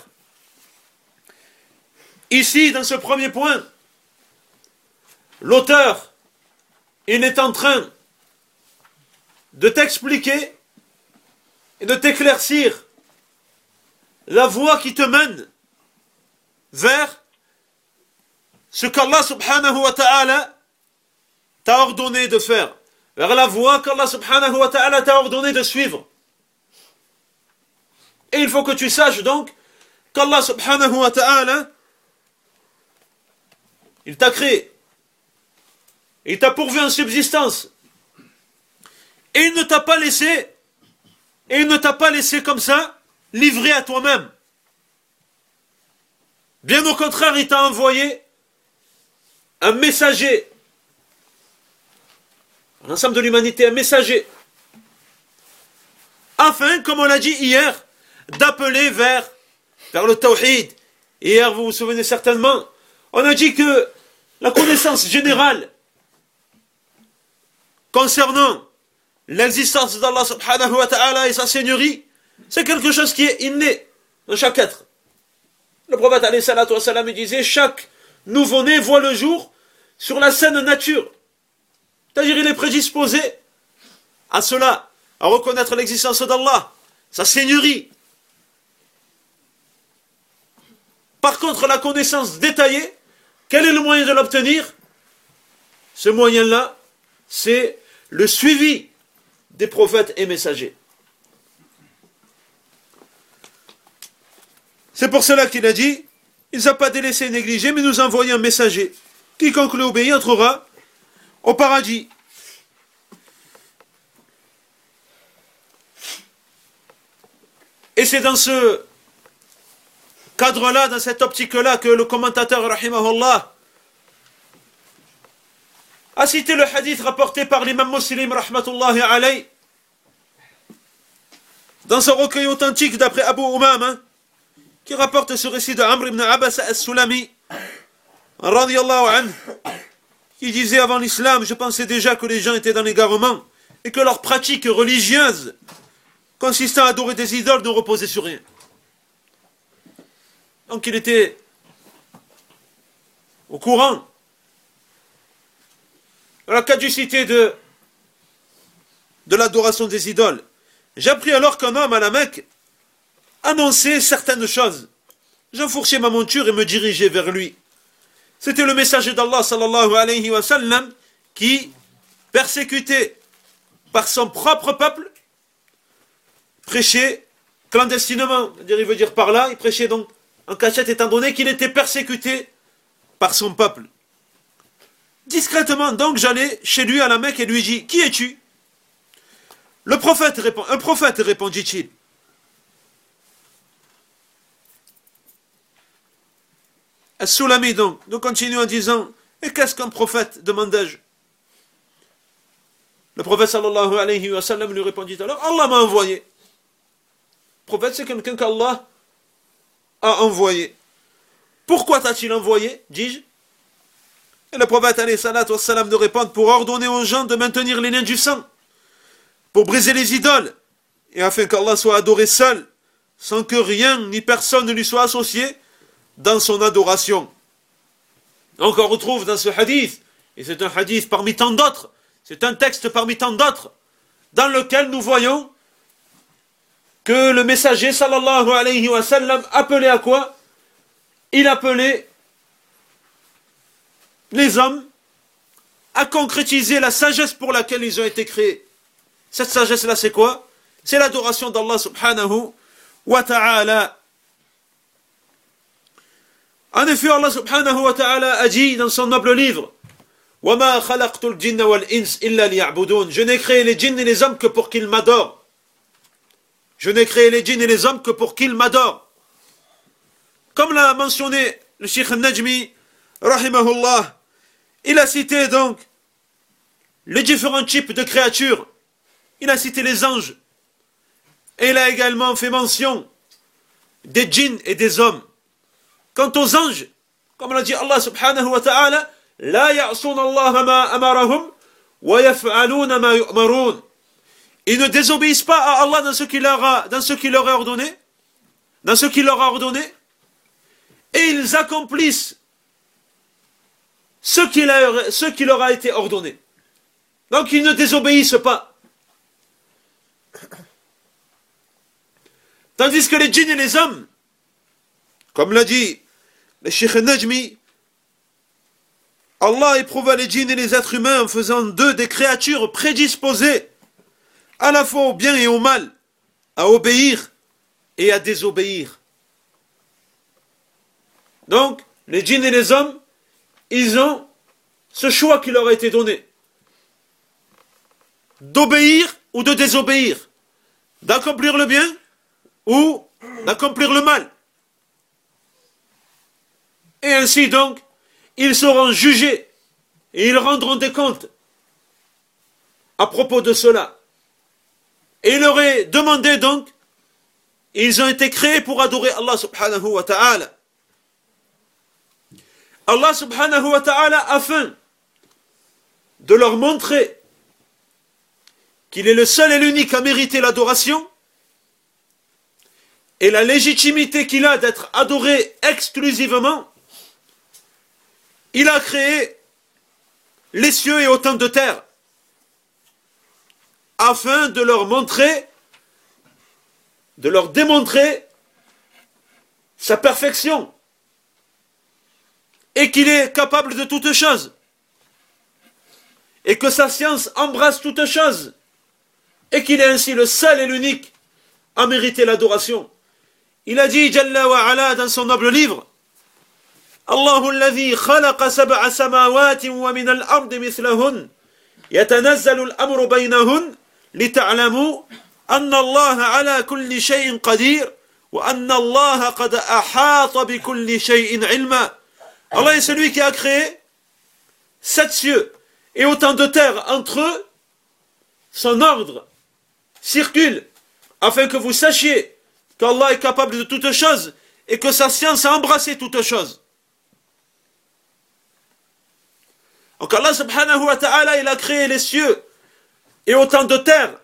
Ici, dans ce premier point, l'auteur, il est en train de t'expliquer et de t'éclaircir la voie qui te mène vers ce qu'Allah subhanahu wa ta'ala t'a ordonné de faire, vers la voie qu'Allah subhanahu wa ta'ala t'a ordonné de suivre. Et il faut que tu saches donc qu'Allah subhanahu wa ta'ala, il t'a créé, il t'a pourvu en subsistance, et il ne t'a pas laissé, et il ne t'a pas laissé comme ça, livré à toi-même. Bien au contraire, il t'a envoyé un messager, à l'ensemble de l'humanité, un messager, afin, comme on l'a dit hier, d'appeler vers, vers le tawhid. Hier, vous vous souvenez certainement, on a dit que la connaissance générale concernant l'existence d'Allah subhanahu wa ta'ala et sa seigneurie, c'est quelque chose qui est inné dans chaque être. Le prophète alayhi salatu wa salam disait, chaque nouveau-né voit le jour sur la saine nature. C'est-à-dire, il est prédisposé à cela, à reconnaître l'existence d'Allah, sa seigneurie. Par contre, la connaissance détaillée, quel est le moyen de l'obtenir? Ce moyen-là, c'est le suivi des prophètes et messagers. C'est pour cela qu'il a dit, il ne nous a pas délaissé et négligé, mais nous a envoyé un messager. Quiconque lui obéit entrera au paradis. Et c'est dans ce cadre-là, dans cette optique-là, que le commentateur, rahimahullah, a cité le hadith rapporté par l'imam Muslim, rahmatullahi alayh, dans son recueil authentique d'après Abu Umama, qui rapporte ce récit de Amr ibn Abbas as-Sulami, radiyallahu anhu, qui disait, avant l'islam, je pensais déjà que les gens étaient dans l'égarement et que leur pratique religieuse consistant à adorer des idoles ne reposait sur rien. Donc il était au courant de la caducité de, de l'adoration des idoles. J'appris alors qu'un homme à la Mecque annonçait certaines choses. J'enfourchai ma monture et me dirigeai vers lui. C'était le messager d'Allah sallallahu alayhi wa sallam qui, persécuté par son propre peuple, prêchait clandestinement. C'est-à-dire, il veut dire par là, il prêchait donc en cachette étant donné qu'il était persécuté par son peuple. Discrètement, donc, j'allais chez lui à la Mecque et lui dis, qui es-tu? Le prophète répond, un prophète, répondit-il. As-Sulami donc, nous continuons en disant, et qu'est-ce qu'un prophète, demandai-je. Le prophète sallallahu alayhi wa sallam lui répondit alors, Allah m'a envoyé. Le prophète, c'est quelqu'un qu'Allah a envoyé. Pourquoi t'a-t-il envoyé, dis-je? Et le prophète alayhi salatu wa sallam de répondre, pour ordonner aux gens de maintenir les liens du sang, pour briser les idoles, et afin qu'Allah soit adoré seul, sans que rien ni personne ne lui soit associé dans son adoration. Donc on retrouve dans ce hadith, et c'est un hadith parmi tant d'autres, c'est un texte parmi tant d'autres, dans lequel nous voyons que le messager sallallahu alayhi wa sallam appelait à quoi? Il appelait les hommes à concrétiser la sagesse pour laquelle ils ont été créés. Cette sagesse-là, c'est quoi? C'est l'adoration d'Allah subhanahu wa ta'ala. En effet, Allah subhanahu wa ta'ala a dit dans son noble livre, وَمَا خَلَقْتُ الْجِنَّ وَالْإِنسِ إِلَّا لِيَعْبُدُونَ. Je n'ai créé les djinns et les hommes que pour qu'ils m'adorent. Je n'ai créé les djinns et les hommes que pour qu'ils m'adorent. Comme l'a mentionné le Cheikh al-Najmi, rahimahullah, il a cité donc les différents types de créatures. Il a cité les anges. Et il a également fait mention des djinns et des hommes. Quant aux anges, comme l'a dit Allah subhanahu wa ta'ala, لا يعصون الله ما أمرهم ويفعلون ما يؤمرون. Ils ne désobéissent pas à Allah dans ce qu'il leur a, dans ce qu'il leur a ordonné, dans ce qu'il leur a ordonné, et ils accomplissent ce qui leur, ce qui leur a été ordonné. Donc ils ne désobéissent pas. Tandis que les djinns et les hommes, comme l'a dit le Cheikh Najmi, Allah éprouva les djinns et les êtres humains en faisant d'eux des créatures prédisposées à la fois au bien et au mal, à obéir et à désobéir. Donc, les djinns et les hommes, ils ont ce choix qui leur a été donné, d'obéir ou de désobéir, d'accomplir le bien ou d'accomplir le mal. Et ainsi donc, ils seront jugés et ils rendront des comptes à propos de cela. Et il leur est demandé donc, ils ont été créés pour adorer Allah subhanahu wa ta'ala. Allah subhanahu wa ta'ala, afin de leur montrer qu'il est le seul et l'unique à mériter l'adoration et la légitimité qu'il a d'être adoré exclusivement, il a créé les cieux et autant de terres afin de leur montrer, de leur démontrer sa perfection et qu'il est capable de toutes choses et que sa science embrasse toutes choses et qu'il est ainsi le seul et l'unique à mériter l'adoration. Il a dit Jalla wa ala dans son noble livre, Allahu alladhi khalaqa sab'a samawati wa min al-ardi mithlahun yatanazzalu al-amru baynahun لتعلموا أن الله على كل شيء قدير وأن الله قد أحاط بكل شيء علما. Allah est celui qui a créé sept cieux et autant de terres entre eux. Son ordre circule afin que vous sachiez qu'Allah est capable de toutes choses et que sa science a embrassé toutes choses. Donc Allah subhanahu wa ta'ala, il a créé les cieux et autant de terres.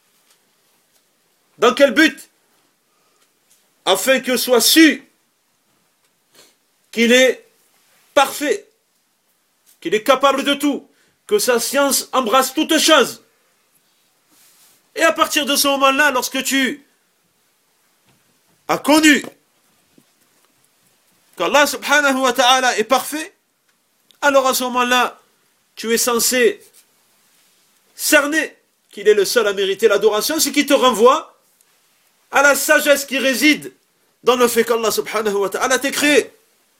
Dans quel but? Afin que soit su qu'il est parfait, qu'il est capable de tout, que sa science embrasse toutes choses. Et à partir de ce moment-là, lorsque tu as connu qu'Allah subhanahu wa ta'ala est parfait, alors à ce moment-là, tu es censé cerner qu'il est le seul à mériter l'adoration, ce qui te renvoie à la sagesse qui réside dans le fait qu'Allah subhanahu wa ta'ala t'a créé.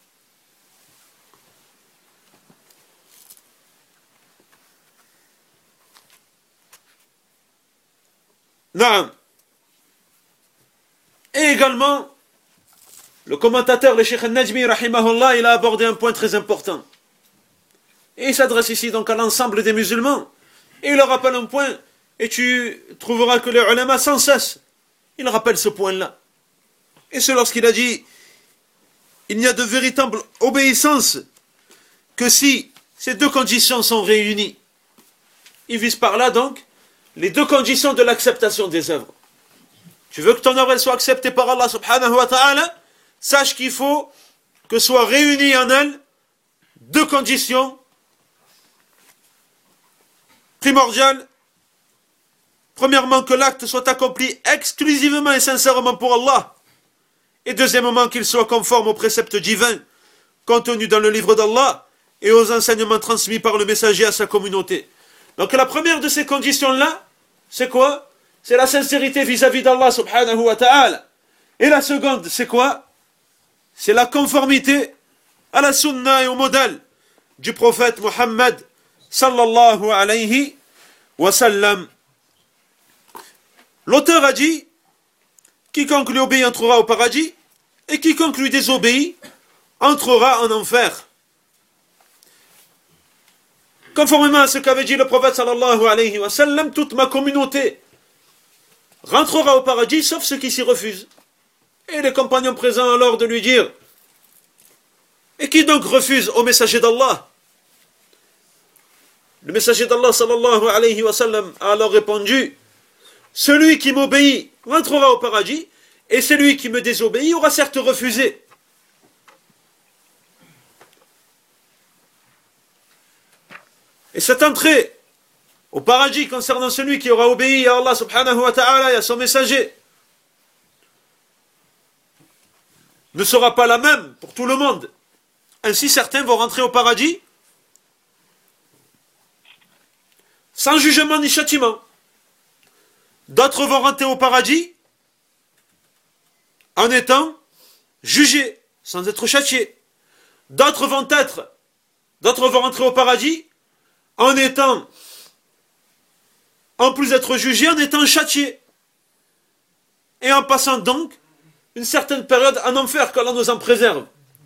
Naam. Et également, le commentateur, le Cheikh Najmi, rahimahullah, il a abordé un point très important. Et il s'adresse ici donc à l'ensemble des musulmans. Et il leur rappelle un point, et tu trouveras que les ulama sans cesse, il rappelle ce point-là. Et c'est lorsqu'il a dit, il n'y a de véritable obéissance que si ces deux conditions sont réunies. Il vise par là donc les deux conditions de l'acceptation des œuvres. Tu veux que ton œuvre elle soit acceptée par Allah subhanahu wa ta'ala, sache qu'il faut que soient réunies en elle deux conditions primordiales. Premièrement, que l'acte soit accompli exclusivement et sincèrement pour Allah. Et deuxièmement, qu'il soit conforme aux préceptes divins contenus dans le livre d'Allah et aux enseignements transmis par le messager à sa communauté. Donc la première de ces conditions-là, c'est quoi? C'est la sincérité vis-à-vis d'Allah subhanahu wa ta'ala. Et la seconde, c'est quoi? C'est la conformité à la sunna et au modèle du prophète Muhammad sallallahu alayhi wa sallam. L'auteur a dit, quiconque lui obéit entrera au paradis, et quiconque lui désobéit entrera en enfer. Conformément à ce qu'avait dit le prophète sallallahu alayhi wa sallam, toute ma communauté rentrera au paradis, sauf ceux qui s'y refusent. Et les compagnons présents alors de lui dire, et qui donc refuse au messager d'Allah? Le messager d'Allah sallallahu alayhi wa sallam a alors répondu, celui qui m'obéit rentrera au paradis, et celui qui me désobéit aura certes refusé. Et cette entrée au paradis concernant celui qui aura obéi à Allah subhanahu wa ta'ala et à son messager ne sera pas la même pour tout le monde. Ainsi certains vont rentrer au paradis sans jugement ni châtiment. D'autres vont rentrer au paradis en étant jugés, sans être châtiés. D'autres vont être, d'autres vont rentrer au paradis en étant, en plus d'être jugés, en étant châtiés. Et en passant donc une certaine période en enfer, qu'Allah nous en préserve.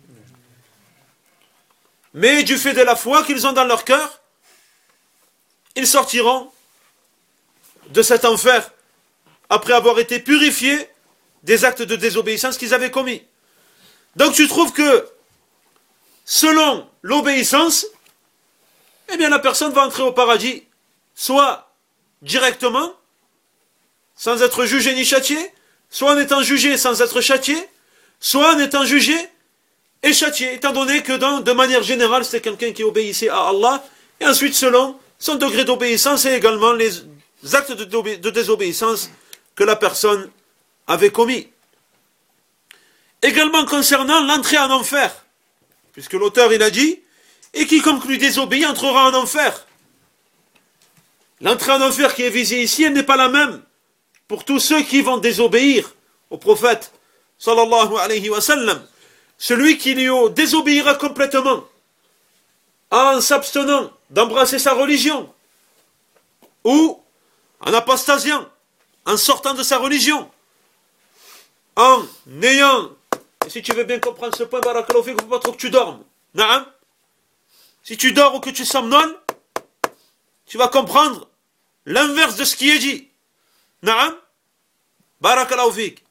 Mais du fait de la foi qu'ils ont dans leur cœur, ils sortiront de cet enfer après avoir été purifiés des actes de désobéissance qu'ils avaient commis. Donc tu trouves que selon l'obéissance, eh bien la personne va entrer au paradis, soit directement, sans être jugé ni châtié, soit en étant jugé sans être châtié, soit en étant jugé et châtié, étant donné que dans, de manière générale, c'est quelqu'un qui obéissait à Allah, et ensuite selon son degré d'obéissance et également les actes de, de désobéissance que la personne avait commis. Également concernant l'entrée en enfer, puisque l'auteur il a dit, et quiconque lui désobéit entrera en enfer. L'entrée en enfer qui est visée ici, elle n'est pas la même pour tous ceux qui vont désobéir au prophète sallallahu alayhi wa sallam. Celui qui lui désobéira complètement en s'abstenant d'embrasser sa religion ou en apostasiant, en sortant de sa religion, en ayant, et si tu veux bien comprendre ce point, barakallahu fik, il ne faut pas trop que tu dormes. Naam. Si tu dors ou que tu somnoles, tu vas comprendre l'inverse de ce qui est dit. Naam. Barakallahu fik.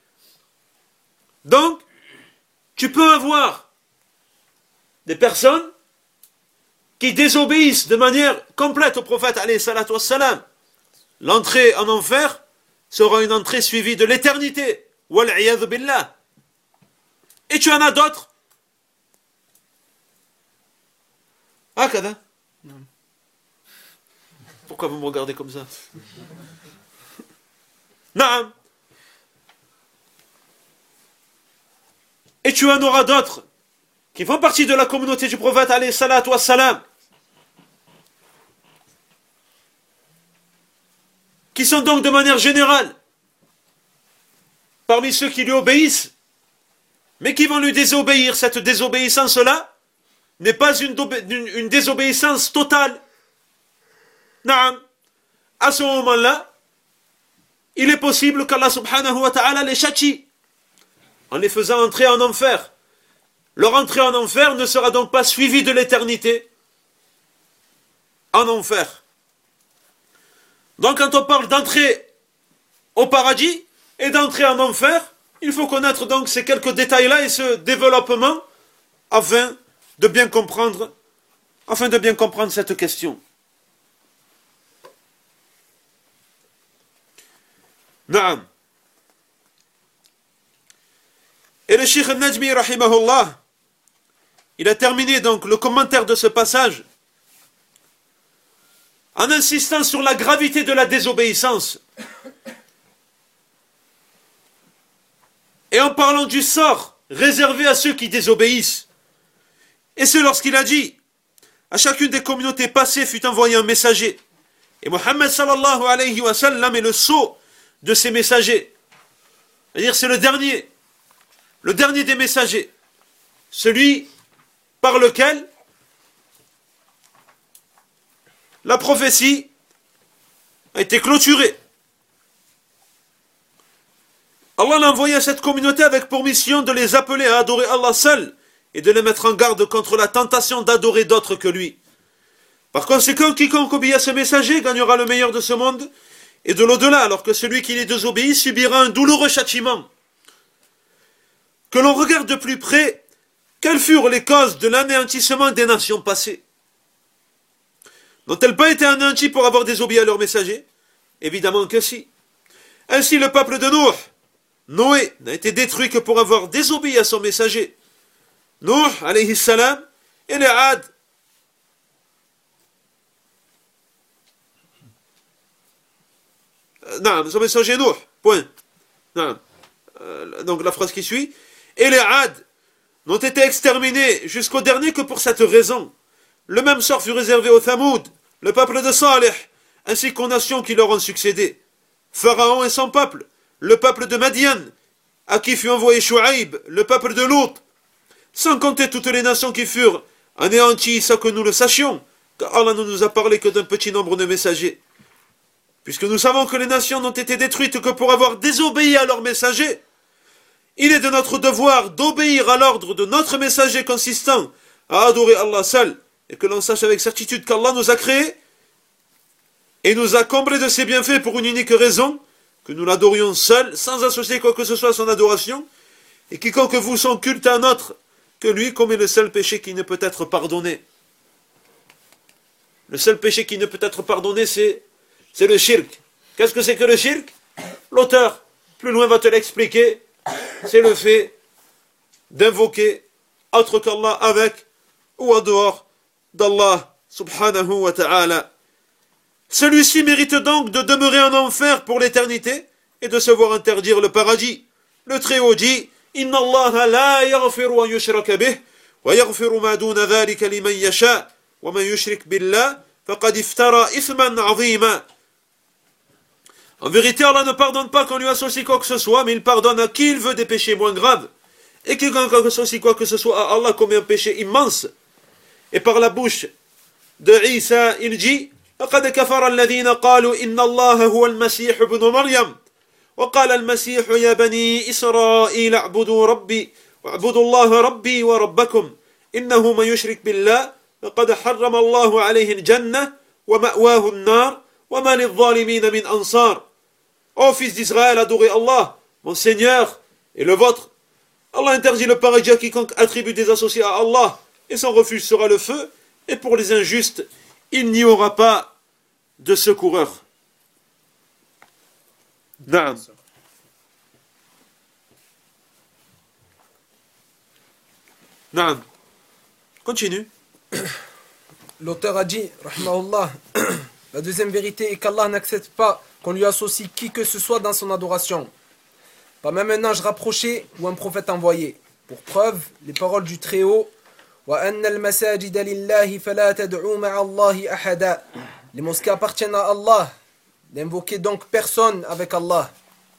Donc, tu peux avoir des personnes qui désobéissent de manière complète au prophète alayhi salatu wassalam. L'entrée en enfer sera une entrée suivie de l'éternité. Wal'iyadhu billah. Et tu en as d'autres. Ah, kada. Pourquoi vous me regardez comme ça? Naam. Et tu en auras d'autres qui font partie de la communauté du prophète alayhi salatu wassalam, qui sont donc de manière générale parmi ceux qui lui obéissent, mais qui vont lui désobéir. Cette désobéissance-là n'est pas une, une, une désobéissance totale. Naam. À ce moment-là, il est possible qu'Allah subhanahu wa ta'ala les châtie en les faisant entrer en enfer. Leur entrée en enfer ne sera donc pas suivie de l'éternité en enfer. Donc quand on parle d'entrer au paradis et d'entrer en enfer, il faut connaître donc ces quelques détails-là et ce développement afin de bien comprendre, afin de bien comprendre cette question. Naam. Et le Cheikh al-Najmi, rahimahullah, il a terminé donc le commentaire de ce passage en insistant sur la gravité de la désobéissance et en parlant du sort réservé à ceux qui désobéissent. Et c'est lorsqu'il a dit: à chacune des communautés passées fut envoyé un messager, et Mohammed sallallahu alayhi wa sallam est le sceau de ces messagers. C'est-à-dire c'est le dernier, le dernier des messagers, celui par lequel la prophétie a été clôturée. Allah l'a envoyé à cette communauté avec pour mission de les appeler à adorer Allah seul et de les mettre en garde contre la tentation d'adorer d'autres que lui. Par conséquent, quiconque obéit à ce messager gagnera le meilleur de ce monde et de l'au-delà, alors que celui qui les désobéit subira un douloureux châtiment. Que l'on regarde de plus près quelles furent les causes de l'anéantissement des nations passées. N'ont-elles pas été anéanties pour avoir désobéi à leur messager? Évidemment que si. Ainsi le peuple de Nuh, Noé, n'a été détruit que pour avoir désobéi à son messager. Nuh, alayhi salam, et les Ad. Non, son messager Nuh, point. Non. Euh, donc la phrase qui suit. Et les Ad n'ont été exterminés jusqu'au dernier que pour cette raison. Le même sort fut réservé aux Thamoud, le peuple de Salih, ainsi qu'aux nations qui leur ont succédé. Pharaon et son peuple, le peuple de Madian, à qui fut envoyé Shu'aib, le peuple de Lut, sans compter toutes les nations qui furent anéanties sans que nous le sachions, car Allah ne nous a parlé que d'un petit nombre de messagers. Puisque nous savons que les nations n'ont été détruites que pour avoir désobéi à leurs messagers, il est de notre devoir d'obéir à l'ordre de notre messager consistant à adorer Allah seul, et que l'on sache avec certitude qu'Allah nous a créés et nous a comblés de ses bienfaits pour une unique raison, que nous l'adorions seul, sans associer quoi que ce soit à son adoration, et quiconque vous son culte à un autre que lui commet le seul péché qui ne peut être pardonné. Le seul péché qui ne peut être pardonné, c'est c'est le shirk. Qu'est-ce que c'est que le shirk? L'auteur, plus loin, va te l'expliquer. C'est le fait d'invoquer autre qu'Allah avec ou en dehors d'Allah subhanahu wa ta'ala. Celui-ci mérite donc de demeurer en enfer pour l'éternité et de se voir interdire le paradis. Le Très-Haut dit Inna Allah la yaghfiru an yushraka bih wa yaghfiru ma duna dhalika liman yasha wa man yushrik billah faqad iftara ithman 'azima. En vérité, Allah ne pardonne pas qu'on lui associe quoi que ce soit, mais il pardonne à qui il veut des péchés moins graves. Et quiconque associe quoi que ce soit à Allah commet un péché immense. Et par la bouche de Isa, il dit لقد كفر الذين قالوا إن الله هو المسيح ابن مريم وقال المسيح يا بني إسرائيل اعبدوا ربي واعبدوا الله ربي وربكم إنه من يشرك بالله فقد حرم الله عليه الجنة ومأواه النار وما للظالمين من أنصار. Ô fils d'Israël, adorez Allah, mon Seigneur et le vôtre. Allah interdit le paradis à quiconque attribue des associés à Allah, et son refuge sera le feu, et pour les injustes, il n'y aura pas de secoureur. Naam. Naam. Continue. L'auteur a dit, rahmahullah, la deuxième vérité est qu'Allah n'accepte pas qu'on lui associe qui que ce soit dans son adoration. Pas même un ange rapproché ou un prophète envoyé. Pour preuve, les paroles du Très-Haut وَأَنَّ الْمَسَاجِدَ لِلَّهِ فَلَا تَدْعُوا مَعَ اللَّهِ أَحَدًا. Les mosquées appartiennent à Allah. N'invoquez donc personne avec Allah.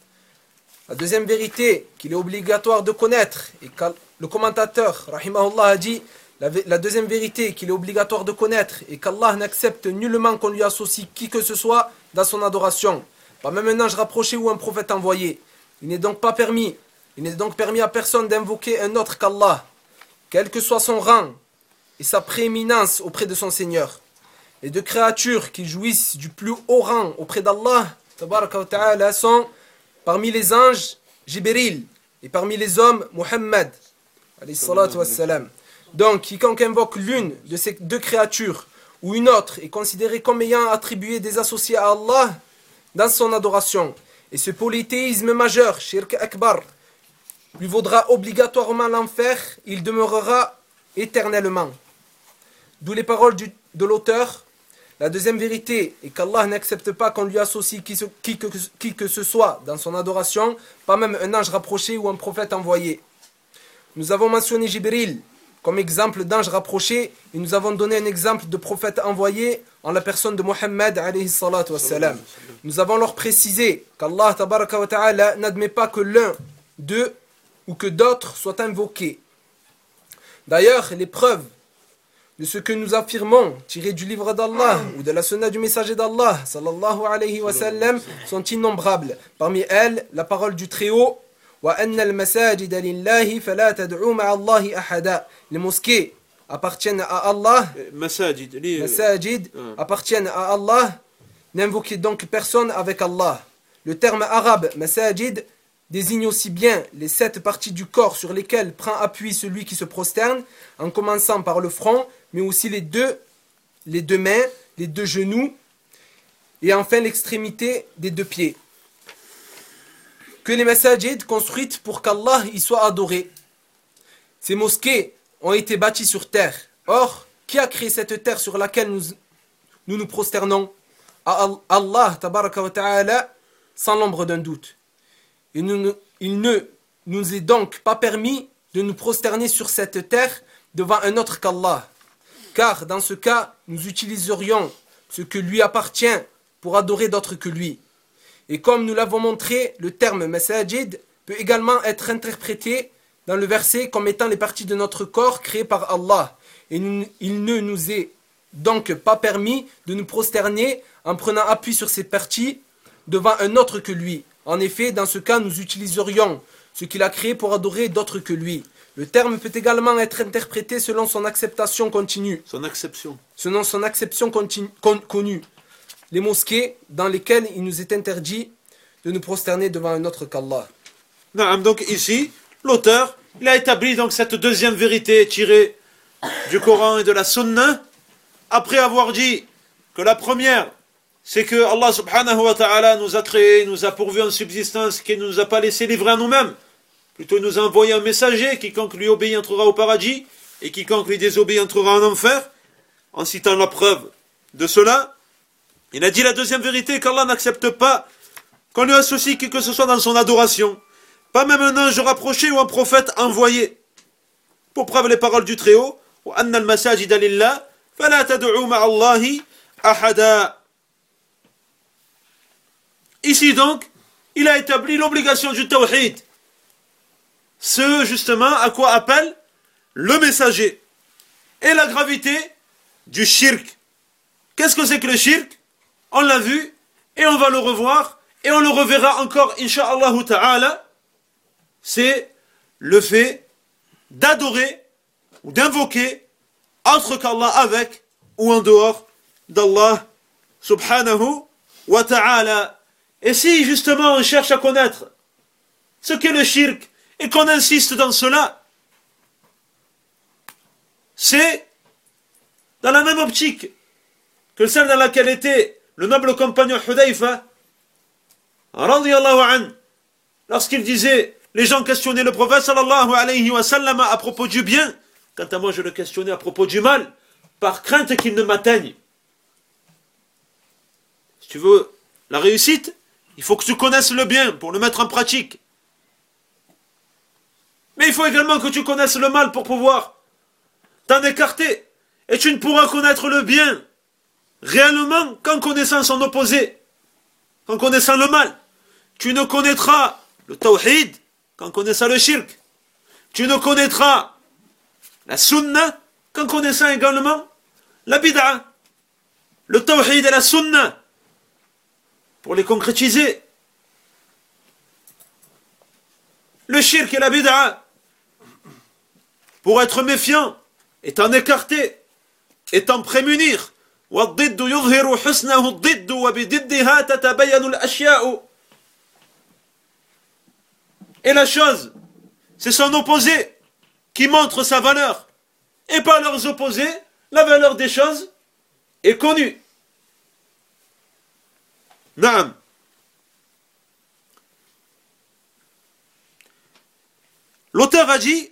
La deuxième vérité qu'il est obligatoire de connaître, et le commentateur, rahimahullah, a dit la, la deuxième vérité qu'il est obligatoire de connaître est qu'Allah n'accepte nullement qu'on lui associe qui que ce soit dans son adoration. Pas même un ange rapproché ou un prophète envoyé. Il n'est donc pas permis, il n'est donc permis à personne d'invoquer un autre qu'Allah, quel que soit son rang et sa prééminence auprès de son Seigneur. Les deux créatures qui jouissent du plus haut rang auprès d'Allah tabaraka wa ta'ala sont parmi les anges Jibril et parmi les hommes Muhammad alayhi salatu wassalam. Donc quiconque invoque l'une de ces deux créatures ou une autre est considéré comme ayant attribué des associés à Allah dans son adoration. Et ce polythéisme majeur, shirk akbar, lui vaudra obligatoirement l'enfer, il demeurera éternellement. D'où les paroles du, de l'auteur. La deuxième vérité est qu'Allah n'accepte pas qu'on lui associe qui, qui, que, qui que ce soit dans son adoration, pas même un ange rapproché ou un prophète envoyé. Nous avons mentionné Jibril comme exemple d'ange rapproché, et nous avons donné un exemple de prophète envoyé en la personne de Muhammad alayhi salatu wassalam. Nous avons leur précisé qu'Allah tabaraka wa ta'ala n'admet pas que l'un d'eux ou que d'autres soient invoqués. D'ailleurs, les preuves de ce que nous affirmons tirées du livre d'Allah ou de la sunna du messager d'Allah sallallahu alayhi wa sallam sont innombrables. Parmi elles, la parole du Très-Haut وَأَنَّ الْمَسَاجِدَ لِلَّهِ فَلَا تَدْعُوا مَعَ اللَّهِ أَحَدًا. Les mosquées appartiennent à Allah. Masajid, les... Masajid appartiennent à Allah. N'invoquez donc personne avec Allah. Le terme arabe masajid désigne aussi bien les sept parties du corps sur lesquelles prend appui celui qui se prosterne, en commençant par le front, mais aussi les deux, les deux mains, les deux genoux et enfin l'extrémité des deux pieds. Que les masajid construites pour qu'Allah y soit adoré. Ces mosquées ont été bâties sur terre. Or, qui a créé cette terre sur laquelle nous nous, nous prosternons? Allah, tabaraka wa ta'ala, sans l'ombre d'un doute. Et nous, il ne nous est donc pas permis de nous prosterner sur cette terre devant un autre qu'Allah. Car dans ce cas, nous utiliserions ce que lui appartient pour adorer d'autres que lui. Et comme nous l'avons montré, le terme masajid peut également être interprété dans le verset comme étant les parties de notre corps créées par Allah. Et nous, il ne nous est donc pas permis de nous prosterner en prenant appui sur ces parties devant un autre que lui. En effet, dans ce cas, nous utiliserions ce qu'il a créé pour adorer d'autres que lui. Le terme peut également être interprété selon son acceptation continue. Son acception. Selon son acception continue, con, connue. Les mosquées dans lesquelles il nous est interdit de nous prosterner devant un autre qu'Allah. Donc ici, l'auteur, il a établi donc cette deuxième vérité tirée du Coran et de la Sunna, après avoir dit que la première, c'est que Allah subhanahu wa ta'ala nous a créés, nous a pourvus en subsistance, qu'il ne nous a pas laissé livrer à nous-mêmes. Plutôt il nous a envoyé un messager, quiconque lui obéit entrera au paradis, et quiconque lui désobéit entrera en enfer. En citant la preuve de cela, il a dit la deuxième vérité, qu'Allah n'accepte pas qu'on lui associe qui que ce soit dans son adoration, pas même un ange rapproché ou un prophète envoyé. Pour preuve les paroles du Très-Haut, وَأَنَّ الْمَسَاجِدَ لِلَّهِ فَلَا تَدْعُوا مَعَ اللَّهِ أَحَدًا. Ici donc, il a établi l'obligation du tawhid. Ce justement à quoi appelle le messager. Et la gravité du shirk. Qu'est-ce que c'est que le shirk? On l'a vu, et on va le revoir, et on le reverra encore, insha'Allah ta'ala. C'est le fait d'adorer ou d'invoquer autre qu'Allah avec ou en dehors d'Allah subhanahu wa ta'ala. Et si justement on cherche à connaître ce qu'est le shirk et qu'on insiste dans cela, c'est dans la même optique que celle dans laquelle était le noble compagnon Hudayfa radiyallahu anhu, lorsqu'il disait, les gens questionnaient le prophète sallallahu alayhi wa sallam à propos du bien, quant à moi je le questionnais à propos du mal, par crainte qu'il ne m'atteigne. Si tu veux la réussite, il faut que tu connaisses le bien pour le mettre en pratique. Mais il faut également que tu connaisses le mal pour pouvoir t'en écarter. Et tu ne pourras connaître le bien réellement qu'en connaissant son opposé, qu'en connaissant le mal. Tu ne connaîtras le tawhid qu'en connaissant le shirk. Tu ne connaîtras la sunna qu'en connaissant également la bid'a. Le tawhid et la sunna, pour les concrétiser. Le shirk et la bid'a, pour être méfiant et t'en écarter et t'en prémunir. وَالضِّدُّ يُظْهِرُ حُسْنَهُ الضِّدُّ وَبِضِدِّهَا تَتَبَيَّنُ الْأَشْيَاءُ. Et la chose, c'est son opposé qui montre sa valeur. Et par leurs opposés, la valeur des choses est connue. Naam. L'auteur a dit,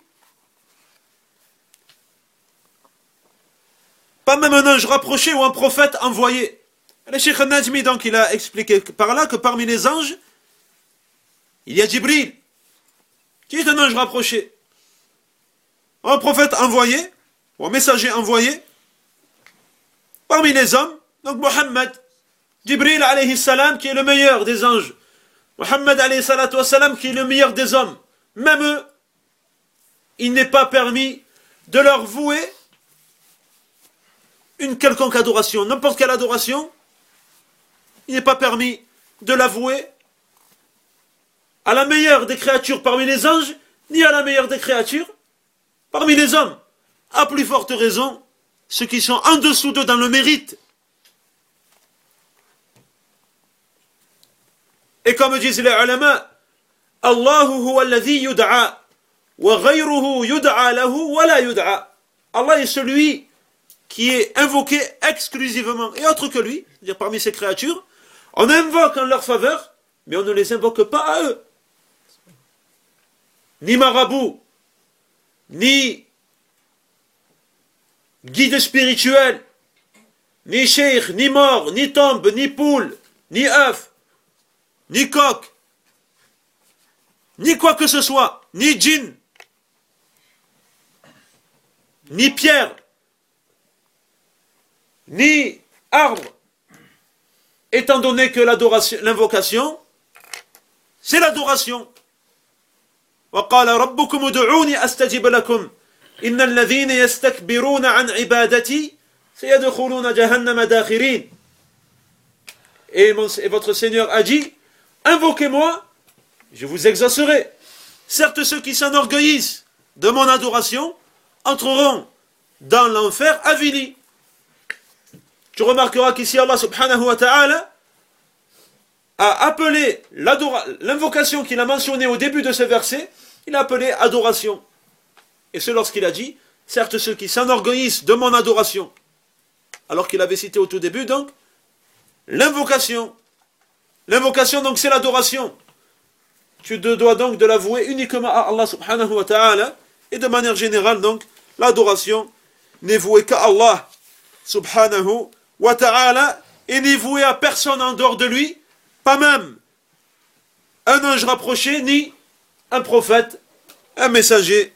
pas même un ange rapproché ou un prophète envoyé. Le Cheikh Najmi, donc, il a expliqué par là que parmi les anges, il y a Jibril, qui est un ange rapproché. Un prophète envoyé, ou un messager envoyé, parmi les hommes, donc Mohammed, Jibril alayhi salam, qui est le meilleur des anges, Mohammed alayhi salatu wa salam, qui est le meilleur des hommes. Même eux, il n'est pas permis de leur vouer une quelconque adoration, n'importe quelle adoration, il n'est pas permis de l'avouer à la meilleure des créatures parmi les anges, ni à la meilleure des créatures parmi les hommes. À plus forte raison, ceux qui sont en dessous d'eux dans le mérite. Et comme disent les ulama, Allahu huwa alladhi yud'a wa ghayruhu yud'a lahu wa la yud'a. Allah est celui qui est invoqué exclusivement et autre que lui, c'est-à-dire parmi ces créatures, on invoque en leur faveur, mais on ne les invoque pas à eux. Ni marabout, ni guide spirituel, ni cheikh, ni mort, ni tombe, ni poule, ni œuf, ni coq, ni quoi que ce soit, ni djinn, ni pierre, ni arbre, étant donné que l'adoration, l'invocation, c'est l'adoration. وقال ربكم ادعوني أستجب لكم إن الذين يستكبرون عن عبادتي سيدخلون جهنم داخرين. Et, mon, et votre Seigneur a dit, invoquez-moi, je vous exaucerai. Certes, ceux qui s'enorgueillissent de mon adoration entreront dans l'enfer avilis. Tu remarqueras qu'ici Allah subhanahu wa ta'ala a appelé l'invocation qu'il a mentionnée au début de ce verset, il a appelé adoration. Et ce lorsqu'il a dit, certes ceux qui s'enorgueillissent de mon adoration, alors qu'il avait cité au tout début donc, l'invocation. L'invocation donc c'est l'adoration. Tu dois donc de l'avouer uniquement à Allah subhanahu wa ta'ala, et de manière générale donc, l'adoration n'est vouée qu'à Allah subhanahu wa ta'ala, et n'est vouée à personne en dehors de lui, pas même un ange rapproché, ni un prophète, un messager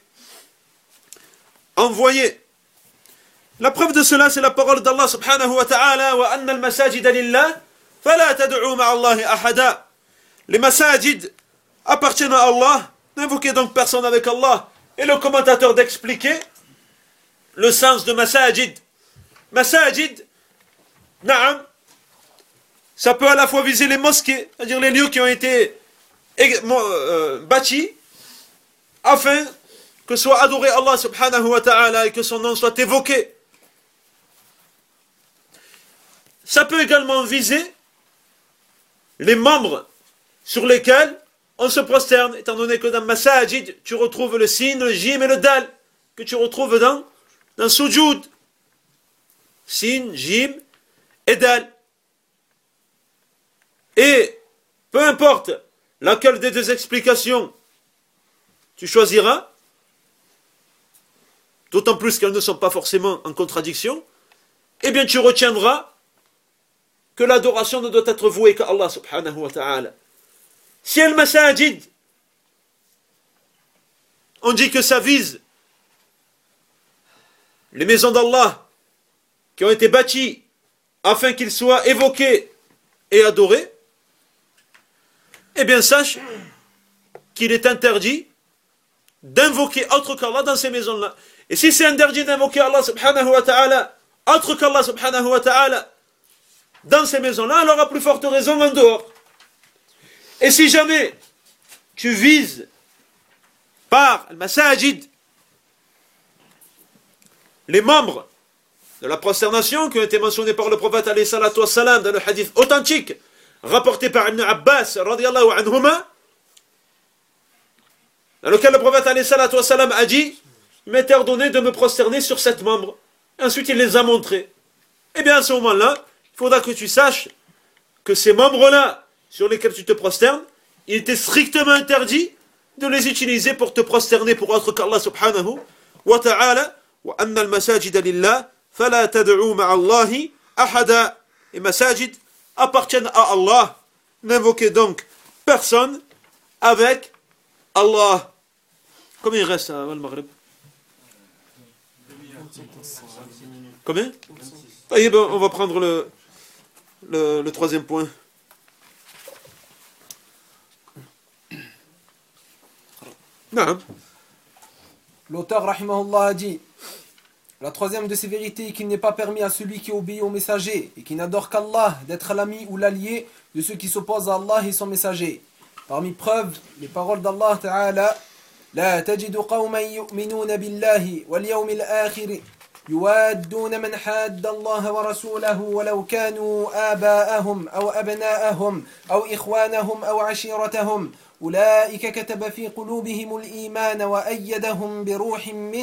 envoyé. La preuve de cela, c'est la parole d'Allah subhanahu wa ta'ala, wa anna al-masajida lillah, fala tad'u ma'allahi ahada. Les masajid appartiennent à Allah, n'invoquez donc personne avec Allah. Et le commentateur d'expliquer le sens de masajid. Masajid, na'am, ça peut à la fois viser les mosquées, c'est-à-dire les lieux qui ont été euh, bâtis, afin que soit adoré Allah subhanahu wa ta'ala et que son nom soit évoqué. Ça peut également viser les membres sur lesquels on se prosterne, étant donné que dans Masajid, tu retrouves le sin, le jim et le dal, que tu retrouves dans, dans Sujoud. Sin, jim et dal. Et peu importe laquelle des deux explications tu choisiras, d'autant plus qu'elles ne sont pas forcément en contradiction, eh bien tu retiendras que l'adoration ne doit être vouée qu'à Allah subhanahu wa ta'ala. Si al-masajid, on dit que ça vise les maisons d'Allah qui ont été bâties afin qu'ils soient évoqués et adorés, eh bien sache qu'il est interdit d'invoquer autre qu'Allah dans ces maisons-là. Et si c'est interdit d'invoquer Allah subhanahu wa ta'ala, autre qu'Allah subhanahu wa ta'ala, dans ces maisons-là, alors à plus forte raison en dehors. Et si jamais tu vises par le masajid les membres de la prosternation qui ont été mentionnés par le prophète alayhi salatu wassalam dans le hadith authentique rapporté par Ibn Abbas radiyallahu anhuma, dans lequel le prophète alayhi salatu wassalam a dit, il m'était ordonné de me prosterner sur sept membres. Ensuite il les a montrés. Eh bien à ce moment-là, il faudra que tu saches que ces membres-là sur lesquels tu te prosternes, il était strictement interdit de les utiliser pour te prosterner pour autre qu'Allah subhanahu wa ta'ala. Wa anna al-masajida lillah fala tad'u ma'allahi ahada. Les masajid appartiennent à Allah. N'invoquez donc personne avec Allah. Combien il reste à Al-Maghrib? Combien? On va prendre le, le, le troisième point. Non. L'auteur rahimahullah a dit, la troisième de ces vérités est qu'il n'est pas permis à celui qui obéit au messager et qui n'adore qu'Allah d'être l'ami ou l'allié de ceux qui s'opposent à Allah et son messager. Parmi preuves, les paroles d'Allah Ta'ala, لا تجد قوما يؤمنون بالله واليوم الآخر يوادون من حاد الله ورسوله ولو كانوا آباءهم أو أبناءهم أو إخوانهم أو عشيرتهم أولئك كتب في قلوبهم الإيمان وأيدهم بروح منه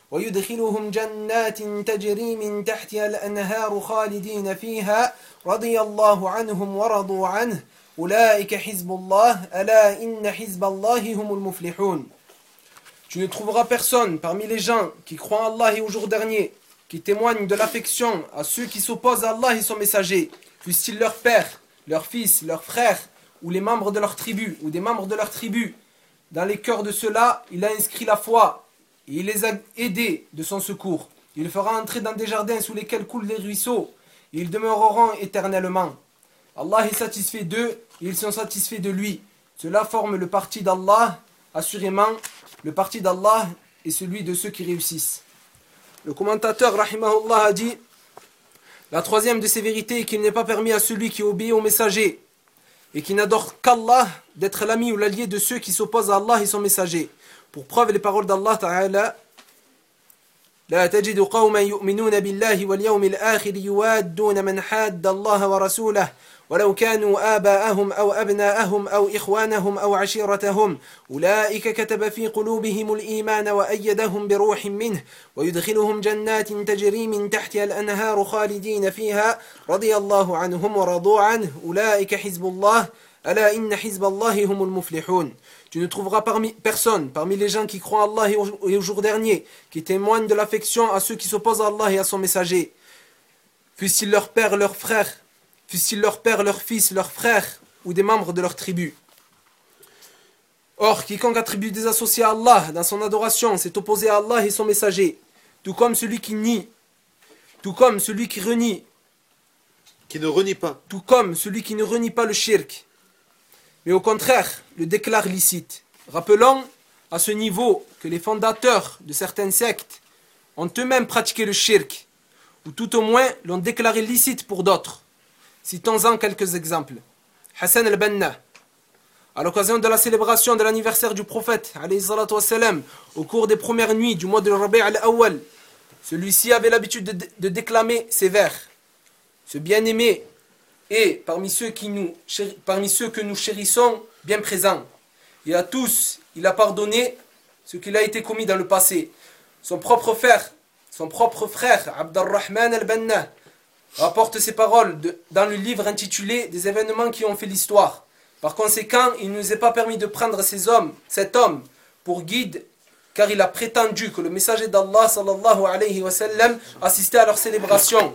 ويدخلهم جنات تجري من تحتها الأنهار خالدين فيها رضي الله عنهم ورضوا عنه أولئك حزب الله ألا إن حزب الله هم المفلحون. Tu ne trouveras personne parmi les gens qui croient en Allah et au jour dernier, qui témoignent de l'affection à ceux qui s'opposent à Allah et son messager, fussent-ils leurs pères, leurs fils, leurs frères, ou les membres de leur tribu, ou des membres de leur tribu. Dans les cœurs de ceux-là, il a inscrit la foi, et il les a aidés de son secours. Il fera entrer dans des jardins sous lesquels coulent les ruisseaux, et ils demeureront éternellement. Allah est satisfait d'eux, et ils sont satisfaits de lui. Cela forme le parti d'Allah, assurément, le parti d'Allah est celui de ceux qui réussissent. Le commentateur, rahimahullah, a dit: la troisième de ces vérités est qu'il n'est pas permis à celui qui obéit au messager et qui n'adore qu'Allah d'être l'ami ou l'allié de ceux qui s'opposent à Allah et son messager. Pour preuve les paroles d'Allah Ta'ala: لا تجد قوما يؤمنون بالله واليوم الآخر يوادون من حاد الله ورسوله ولو كانوا آباءهم أو أبناءهم أو إخوانهم أو عشيرتهم أولئك كتب في قلوبهم الإيمان وأيدهم بروح منه ويدخلهم جنات تجري من تحتها الأنهار خالدين فيها رضي الله عنهم ورضوا عنه أولئك حزب الله ألا إن حزب الله هم المفلحون. Tu ne trouveras parmi personne, parmi les gens qui croient en Allah et au, et au jour dernier, qui témoignent de l'affection à ceux qui s'opposent à Allah et à son messager. Fussent-ils leurs pères, leurs frères, fussent-ils leurs pères, leurs fils, leurs frères, ou des membres de leur tribu. Or, quiconque attribue des associés à Allah dans son adoration s'est opposé à Allah et son messager, tout comme celui qui nie, tout comme celui qui renie, qui ne renie pas, tout comme celui qui ne renie pas le shirk, mais au contraire, le déclare licite. Rappelons à ce niveau que les fondateurs de certaines sectes ont eux-mêmes pratiqué le shirk, ou tout au moins l'ont déclaré licite pour d'autres. Citons-en quelques exemples. Hassan al-Banna, à l'occasion de la célébration de l'anniversaire du prophète, alayhi salatu wassalam, au cours des premières nuits du mois de Rabi' al-Awwal, celui-ci avait l'habitude de, de déclamer ces vers. Ce bien-aimé est parmi ceux, qui nous, parmi ceux que nous chérissons bien présents. Et à tous, il a pardonné ce qu'il a été commis dans le passé. Son propre frère, son propre frère, Abdurrahman al-Banna, rapporte ces paroles de, dans le livre intitulé « Des événements qui ont fait l'histoire ». Par conséquent, il ne nous est pas permis de prendre ces hommes, cet homme pour guide, car il a prétendu que le messager d'Allah sallallahu alayhi wa sallam assistait à leur célébration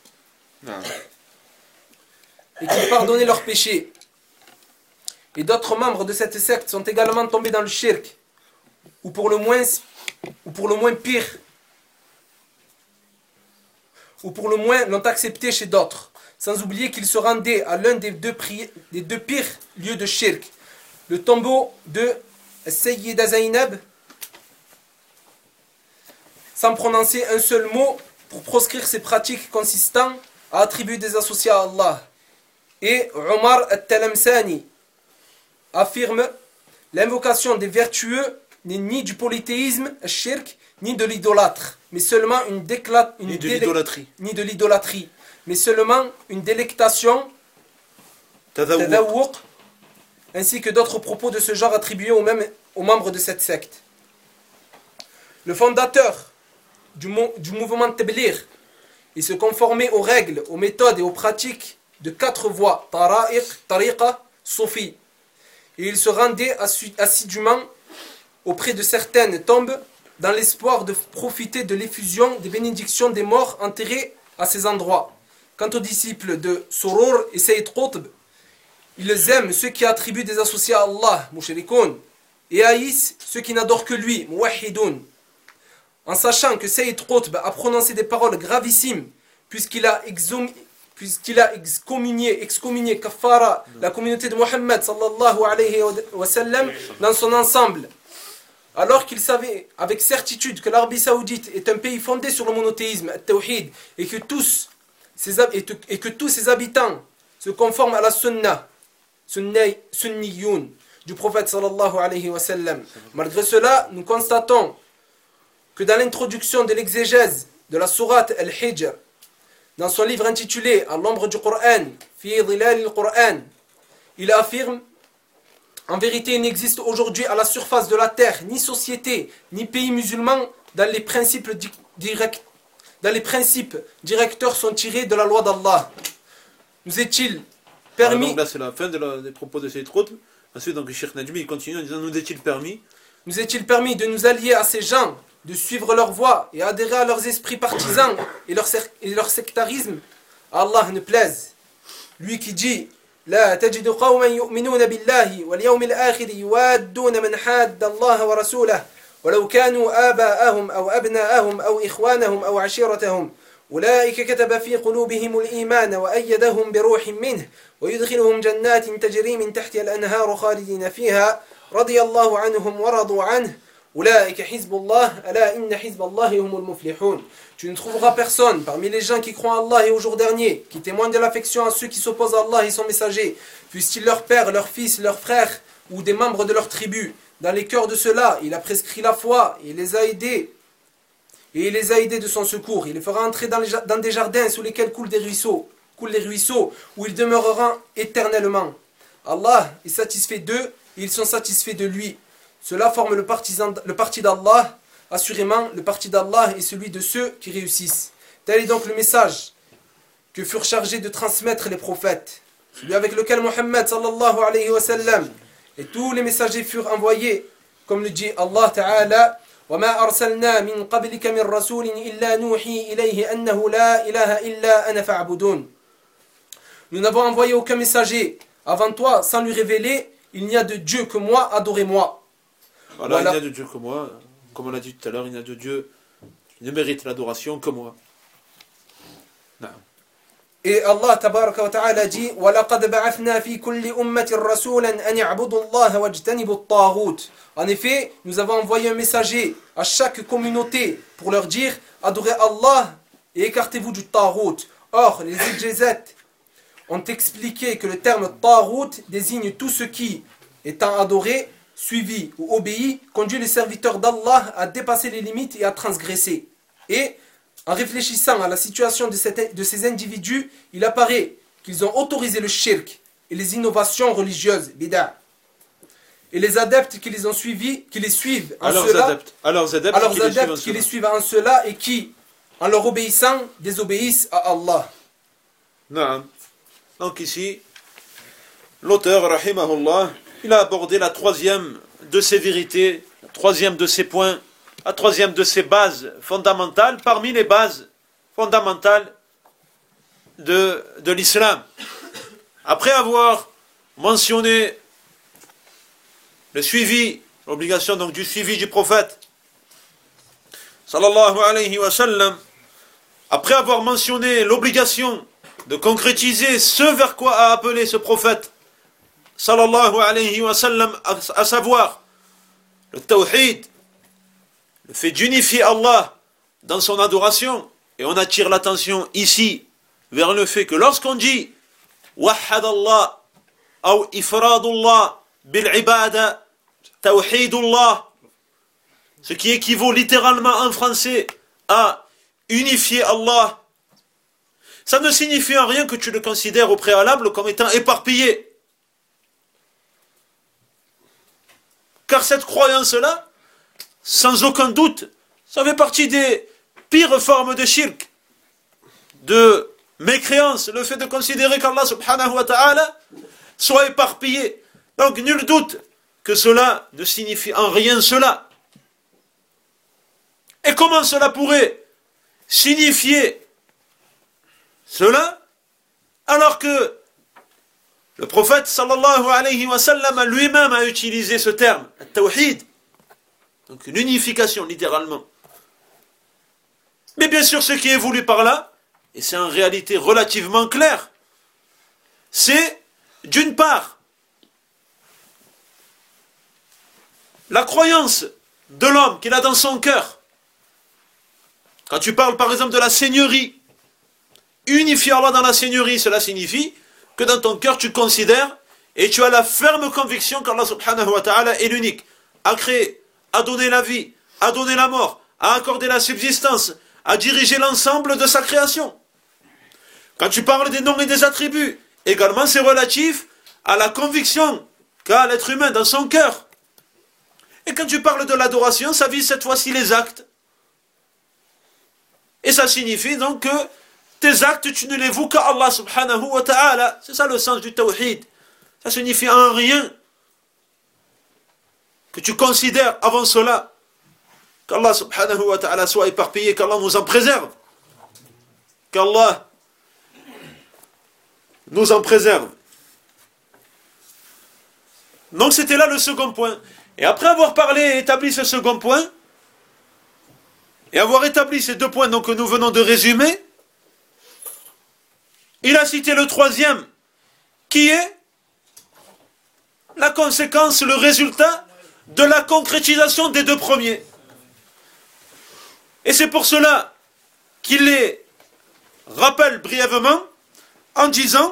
et qu'il pardonnait leurs péchés. Et d'autres membres de cette secte sont également tombés dans le shirk, ou pour le moins, ou pour le moins pire, ou pour le moins l'ont accepté chez d'autres, sans oublier qu'ils se rendaient à l'un des deux, pri- des deux pires lieux de shirk, le tombeau de Sayyida Zainab, sans prononcer un seul mot pour proscrire ces pratiques consistant à attribuer des associés à Allah. Et Omar al-Talamsani affirme: l'invocation des vertueux n'est ni du polythéisme, shirk, ni de l'idolâtre, mais seulement une, décla- une ni de délec- l'idolâtrie, ni de l'idolâtrie, mais seulement une délectation, tadawwuq, ainsi que d'autres propos de ce genre attribués aux, mêmes, aux membres de cette secte. Le fondateur du, mo- du mouvement Tabligh, il se conformait aux règles, aux méthodes et aux pratiques de quatre voies, tara'iq, tariqa, soufi. Et il se rendait assu- assidûment auprès de certaines tombes dans l'espoir de profiter de l'effusion des bénédictions des morts enterrés à ces endroits. Quant aux disciples de Surur et Sayyid Qutb, ils aiment ceux qui attribuent des associés à Allah, mushrikoun, et haïssent ceux qui n'adorent que lui, muwahhidoun. En sachant que Sayyid Qutb a prononcé des paroles gravissimes, puisqu'il a, exom... puisqu'il a excommunié, excommunié kafara, la communauté de Mohammed sallallahu alayhi wa sallam dans son ensemble, alors qu'il savait avec certitude que l'Arabie Saoudite est un pays fondé sur le monothéisme, le tawhid, et que tous ses, et que tous ses habitants se conforment à la sunna, sunniyoun, du prophète sallallahu alayhi wa sallam. Malgré cela, nous constatons que dans l'introduction de l'exégèse de la sourate Al-Hijr, dans son livre intitulé « À l'ombre du Coran » fi dhilal al-Qur'an, il affirme En vérité, il n'existe aujourd'hui à la surface de la terre ni société, ni pays musulman dans les principes, direct, dans les principes directeurs sont tirés de la loi d'Allah. Nous est-il permis... Ah, donc là, c'est la fin de la, des propos de Sayyid Qutb. Ensuite, donc, le Cheikh Najmi il continue en disant, nous est-il permis Nous est-il permis de nous allier à ces gens, de suivre leur voie et adhérer à leurs esprits partisans et leur, et leur sectarisme? Allah ne plaise. Lui qui dit لا تجد قوما يؤمنون بالله واليوم الآخر يوادون من حاد الله ورسوله ولو كانوا آباءهم أو أبناءهم أو إخوانهم أو عشيرتهم أولئك كتب في قلوبهم الإيمان وأيدهم بروح منه ويدخلهم جنات تجري من تحتها الأنهار خالدين فيها رضي الله عنهم ورضوا عنه أولئك حزب الله ألا إن حزب الله هم المفلحون. Tu ne trouveras personne parmi les gens qui croient en Allah et au jour dernier, qui témoignent de l'affection à ceux qui s'opposent à Allah et son messager, fussent-ils leurs pères, leurs fils, leurs frères ou des membres de leur tribu. Dans les cœurs de ceux-là, il a prescrit la foi et il les a aidés. Et il les a aidés de son secours. Il les fera entrer dans, les, dans des jardins sous lesquels coulent des ruisseaux, coulent les ruisseaux, où ils demeureront éternellement. Allah est satisfait d'eux et ils sont satisfaits de lui. Cela forme le, partisan, le parti d'Allah. Assurément, le parti d'Allah est celui de ceux qui réussissent. Tel est donc le message que furent chargés de transmettre les prophètes, celui avec lequel Muhammad sallallahu alayhi wa sallam et tous les messagers furent envoyés, comme le dit Allah Ta'ala, وَمَا أَرْسَلْنَا مِن قَبْلِكَ مِن رَّسُولٍ إِلَّا نُوحِي إِلَيْهِ أَنَّهُ لَا إِلَهَ إِلَّا أَنَا فَاعْبُدُونِ. Nous n'avons envoyé aucun messager avant toi sans lui révéler, il n'y a de Dieu que moi, adorez-moi. Voilà, voilà. Il n'y a de Dieu que moi. Comme on l'a dit tout à l'heure, il n'y a de Dieu qui ne mérite l'adoration que moi. Non. Et Allah tabaraka wa ta'ala dit وَلَقَدْ بَعَثْنَا فِي كُلِّ أُمَّةٍ رَسُولًا أَنِ اعْبُدُوا اللَّهَ وَاجْتَنِبُوا الطَّاغُوتَ. En effet, nous avons envoyé un messager à chaque communauté pour leur dire adorez Allah et écartez-vous du Taghut. Or, les exégètes ont expliqué que le terme Taghut désigne tout ce qui, étant adoré, suivi ou obéi, conduit les serviteurs d'Allah à dépasser les limites et à transgresser. Et, en réfléchissant à la situation de, cette, de ces individus, il apparaît qu'ils ont autorisé le shirk et les innovations religieuses, bid'a. Et les adeptes qui les ont suivis, qui les suivent en alors cela, adeptes, alors adeptes, alors qui, adeptes les qui les suivent en cela et qui, en leur obéissant, désobéissent à Allah. Non. Donc ici, l'auteur, rahimahullah, il a abordé la troisième de ces vérités, la troisième de ces points, la troisième de ces bases fondamentales, parmi les bases fondamentales de, de l'islam. Après avoir mentionné le suivi, l'obligation donc du suivi du prophète, sallallahu alayhi wa sallam, après avoir mentionné l'obligation de concrétiser ce vers quoi a appelé ce prophète, sallallahu alayhi wa sallam, à, à savoir le tawhid, le fait d'unifier Allah dans son adoration, et on attire l'attention ici vers le fait que lorsqu'on dit wahhad Allah ou ifradullah bil ibada tawhidullah, ce qui équivaut littéralement en français à unifier Allah, ça ne signifie en rien que tu le considères au préalable comme étant éparpillé. Car cette croyance-là, sans aucun doute, ça fait partie des pires formes de shirk, de mécréance, le fait de considérer qu'Allah subhanahu wa ta'ala soit éparpillé. Donc nul doute que cela ne signifie en rien cela. Et comment cela pourrait signifier cela alors que le prophète sallallahu alayhi wa sallam lui-même a utilisé ce terme, tawhid, donc l'unification littéralement. Mais bien sûr ce qui est voulu par là, et c'est en réalité relativement clair, c'est d'une part la croyance de l'homme qu'il a dans son cœur. Quand tu parles par exemple de la seigneurie, unifier Allah dans la seigneurie, cela signifie que dans ton cœur tu considères et tu as la ferme conviction qu'Allah subhanahu wa ta'ala est l'unique, a créé, a donné la vie, a donné la mort, a accordé la subsistance, a dirigé l'ensemble de sa création. Quand tu parles des noms et des attributs, également c'est relatif à la conviction qu'a l'être humain dans son cœur. Et quand tu parles de l'adoration, ça vise cette fois-ci les actes. Et ça signifie donc que tes actes, tu ne les voues qu'à Allah subhanahu wa ta'ala. C'est ça le sens du tawhid. Ça signifie en rien que tu considères avant cela qu'Allah subhanahu wa ta'ala soit éparpillé, qu'Allah nous en préserve. Qu'Allah nous en préserve. Donc c'était là le second point. Et après avoir parlé et établi ce second point, et avoir établi ces deux points donc, que nous venons de résumer, il a cité le troisième, qui est la conséquence, le résultat de la concrétisation des deux premiers. Et c'est pour cela qu'il les rappelle brièvement en disant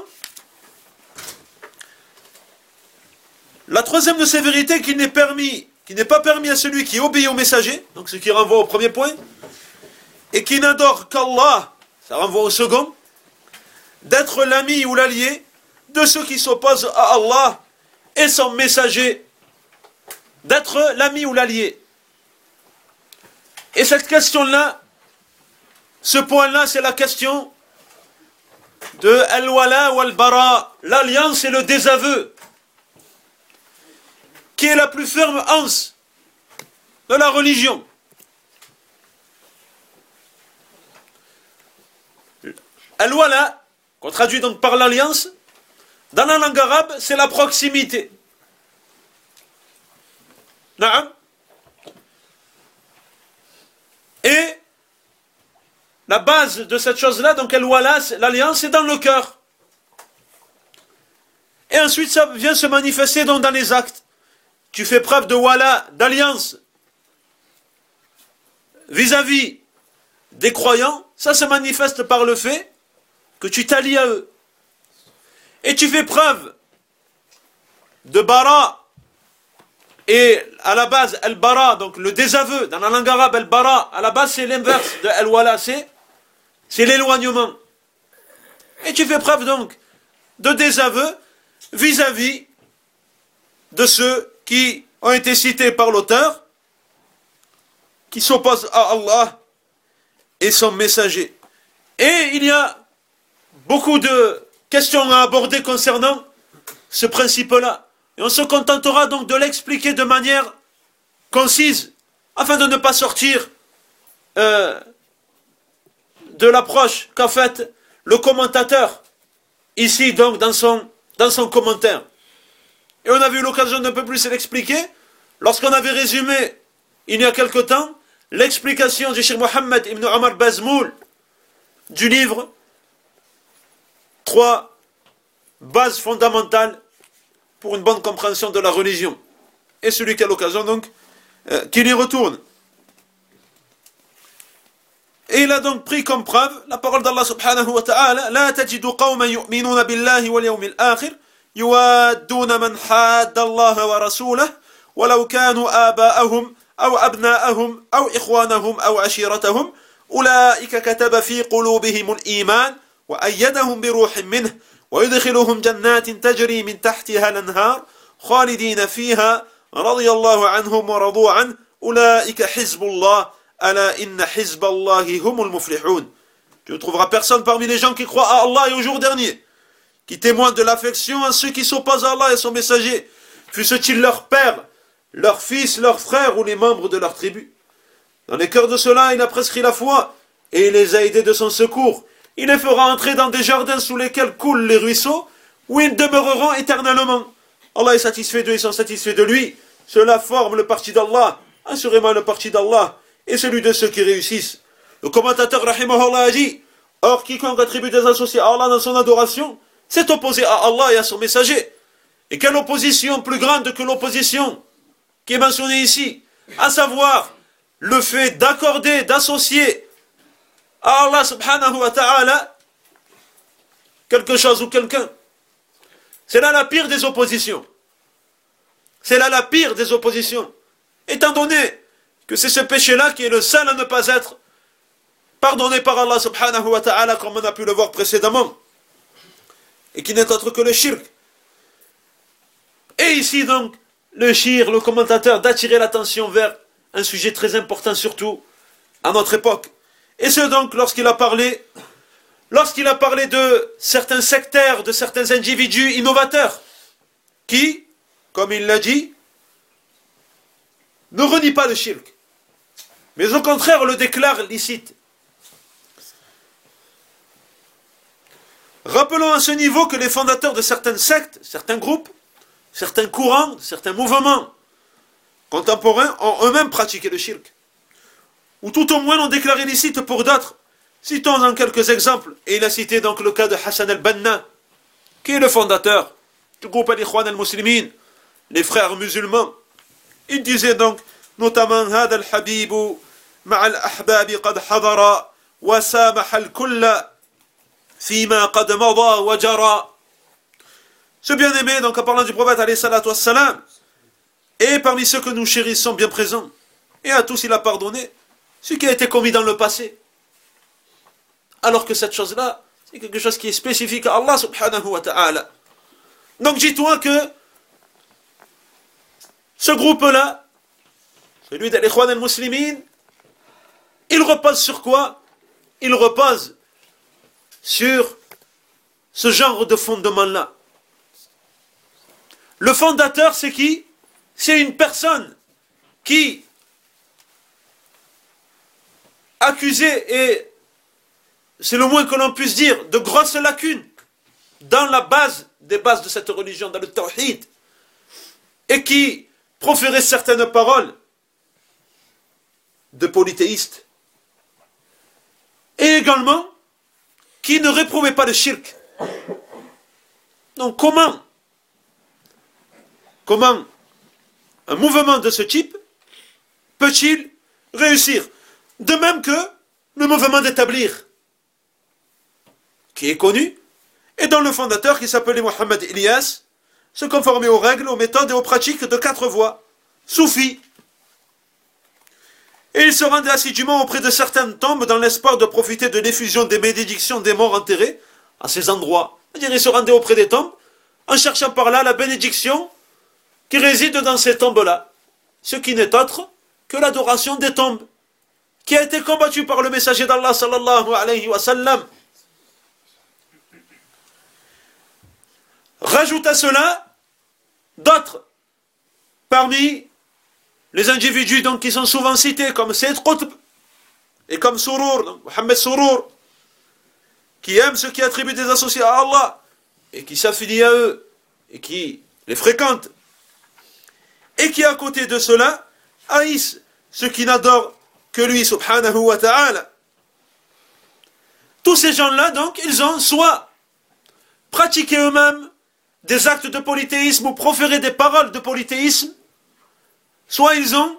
la troisième de ces vérités qui n'est permis, qui n'est pas permis à celui qui obéit au messager, donc ce qui renvoie au premier point, et qui n'adore qu'Allah, ça renvoie au second, d'être l'ami ou l'allié de ceux qui s'opposent à Allah et son messager, d'être l'ami ou l'allié. Et cette question-là, ce point-là, c'est la question de al-wala ou al-bara, l'alliance et le désaveu, qui est la plus ferme anse de la religion. Al-wala, qu'on traduit donc par l'alliance, dans la langue arabe, c'est la proximité. Naam. Et la base de cette chose-là, donc al-wala, l'alliance, c'est dans le cœur. Et ensuite, ça vient se manifester donc dans les actes. Tu fais preuve de wala, d'alliance, vis-à-vis des croyants, ça se manifeste par le fait que tu t'allies à eux. Et tu fais preuve de bara, et à la base, al-bara, donc le désaveu, dans la langue arabe, al-bara, à la base c'est l'inverse de al-wala, c'est, c'est l'éloignement. Et tu fais preuve donc de désaveu vis-à-vis de ceux qui ont été cités par l'auteur, qui s'opposent à Allah et son messager. Et il y a beaucoup de questions à aborder concernant ce principe-là. Et on se contentera donc de l'expliquer de manière concise, afin de ne pas sortir euh, de l'approche qu'a faite le commentateur, ici donc dans son, dans son commentaire. Et on avait eu l'occasion d'un peu plus l'expliquer, lorsqu'on avait résumé, il y a quelque temps, l'explication du Cheikh Mohammed ibn Omar Bazmoul, du livre Trois bases fondamentales pour une bonne compréhension de la religion. Et celui qui a l'occasion donc, euh, qu'il y retourne. Et il a donc pris comme preuve la parole d'Allah subhanahu wa ta'ala, La tajidu qawman yu'minuna billahi wal yawmil akhir, yuwadduna man hadda Allah wa rasulah, walau kanu aba'ahum, aw abna'ahum, aw ikhwanahum, aw ashiratahum, ulaika kataba fi qulubihim al-iman, وأيدهم بروح منه ويدخلهم جنات تجري من تحتها الأنهار خالدين فيها رضي الله عنهم ورضوا عنه أولئك حزب الله ألا إن حزب الله هم المفلحون. Tu ne trouveras personne parmi les gens qui croient à Allah et au jour dernier, qui témoignent de l'affection à ceux qui s'opposent à Allah et son messager, fussent-ils leur père, leurs fils, leurs frères ou les membres de leur tribu. Dans les cœurs de ceux-là, il a prescrit la foi et il les a aidés de son secours. Il les fera entrer dans des jardins sous lesquels coulent les ruisseaux, où ils demeureront éternellement. Allah est satisfait d'eux, ils sont satisfaits de lui. Cela forme le parti d'Allah, assurément le parti d'Allah, et celui de ceux qui réussissent. Le commentateur rahimahullah a dit, or quiconque attribue des associés à Allah dans son adoration, s'est opposé à Allah et à son messager. Et quelle opposition plus grande que l'opposition qui est mentionnée ici, à savoir le fait d'accorder, d'associer à Allah subhanahu wa ta'ala quelque chose ou quelqu'un. C'est là la pire des oppositions. C'est là la pire des oppositions. Étant donné que c'est ce péché-là qui est le seul à ne pas être pardonné par Allah subhanahu wa ta'ala, comme on a pu le voir précédemment, et qui n'est autre que le shirk. Et Et ici donc, le shir, le commentateur, d'attirer l'attention vers un sujet très important, surtout à notre époque. Et c'est donc lorsqu'il a parlé, lorsqu'il a parlé de certains sectaires, de certains individus innovateurs, qui, comme il l'a dit, ne renient pas le shirk, mais au contraire le déclarent licite. Rappelons à ce niveau que les fondateurs de certaines sectes, certains groupes, certains courants, certains mouvements contemporains ont eux-mêmes pratiqué le shirk, ou tout au moins l'ont déclaré licite pour d'autres. Citons en quelques exemples, et il a cité donc le cas de Hassan al-Banna, qui est le fondateur du groupe Al-Ikhwan al-Muslimin, les frères musulmans. Il disait donc notamment هذا الحبيب مع الأحباب قد حضر وسامح الكل فيما قد مضى وجرى. Ce bien-aimé, donc en parlant du prophète alayhi salatu wassalam, et parmi ceux que nous chérissons bien présents, et à tous il a pardonné ce qui a été commis dans le passé. Alors que cette chose-là, c'est quelque chose qui est spécifique à Allah subhanahu wa ta'ala. Donc dis-toi que ce groupe-là, celui d'Al-Ikhwan al-Muslimin, il repose sur quoi? Il repose sur ce genre de fondement-là. Le fondateur, c'est qui? C'est une personne qui, accusée, et c'est le moins que l'on puisse dire, de grosses lacunes dans la base des bases de cette religion, dans le tawhid, et qui proférait certaines paroles de polythéistes, et également qui ne réprouvait pas le shirk. Donc comment Comment un mouvement de ce type peut-il réussir? De même que le mouvement d'établir, qui est connu, et dont le fondateur, qui s'appelait Mohammed Ilyas, se conformait aux règles, aux méthodes et aux pratiques de quatre voies, soufis. Et il se rendait assidûment auprès de certaines tombes dans l'espoir de profiter de l'effusion des bénédictions des morts enterrés à ces endroits. C'est-à-dire, il se rendait auprès des tombes en cherchant par là la bénédiction qui réside dans ces tombes-là, ce qui n'est autre que l'adoration des tombes, qui a été combattue par le messager d'Allah sallallahu alayhi wa sallam. Rajoute à cela d'autres parmi les individus donc, qui sont souvent cités, comme Sayyid Qutb et comme Surur, donc Mohammed Surur, qui aiment ceux qui attribuent des associés à Allah et qui s'affilient à eux et qui les fréquentent, et qui à côté de cela haïssent ceux qui n'adorent que lui subhanahu wa ta'ala. Tous ces gens-là donc ils ont soit pratiqué eux-mêmes des actes de polythéisme ou proféré des paroles de polythéisme, soit ils ont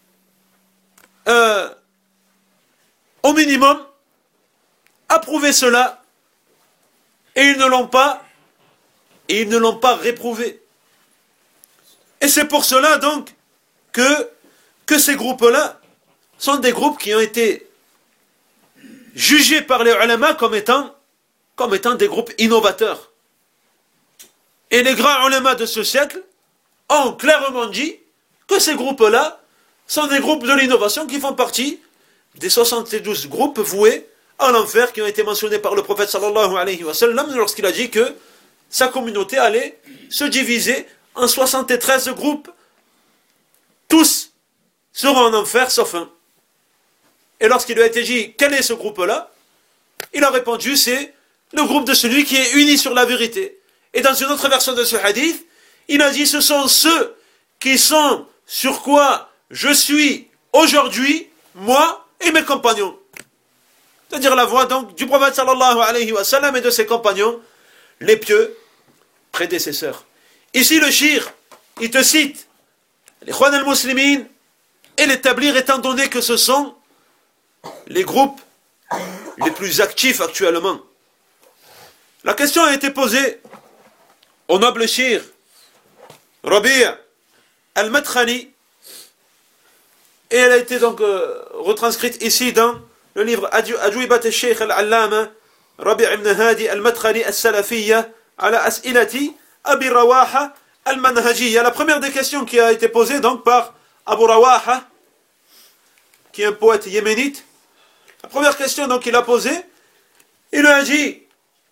euh, au minimum approuvé cela et ils ne l'ont pas et ils ne l'ont pas réprouvé. Et c'est pour cela donc que, que ces groupes-là sont des groupes qui ont été jugés par les ulama comme étant, comme étant des groupes innovateurs. Et les grands ulama de ce siècle ont clairement dit que ces groupes-là sont des groupes de l'innovation qui font partie des soixante-douze groupes voués à l'enfer qui ont été mentionnés par le prophète sallallahu alayhi wa sallam lorsqu'il a dit que sa communauté allait se diviser en soixante-treize groupes. Tous seront en enfer sauf un. Et lorsqu'il lui a été dit quel est ce groupe-là, il a répondu c'est le groupe de celui qui est uni sur la vérité. Et dans une autre version de ce hadith, il a dit ce sont ceux qui sont sur quoi je suis aujourd'hui, moi et mes compagnons. C'est-à-dire la voix donc du prophète sallallahu alayhi wa sallam et de ses compagnons, les pieux prédécesseurs. Ici le shir, il te cite les Ikhwan al-Muslimin et l'établir étant donné que ce sont les groupes les plus actifs actuellement. La question a été posée au noble shir Rabi' al-Madkhali et elle a été donc euh, retranscrite ici dans le livre Ajwibat al-Sheikh al-Allama Rabi' ibn Hadi al-Madkhali al-Salafiyya ala as'ilati Abi Rawaha al-manhajiyya. La première des questions qui a été posée donc par Abu Rawaha, qui est un poète yéménite. La première question donc qu'il a posée, il lui a dit,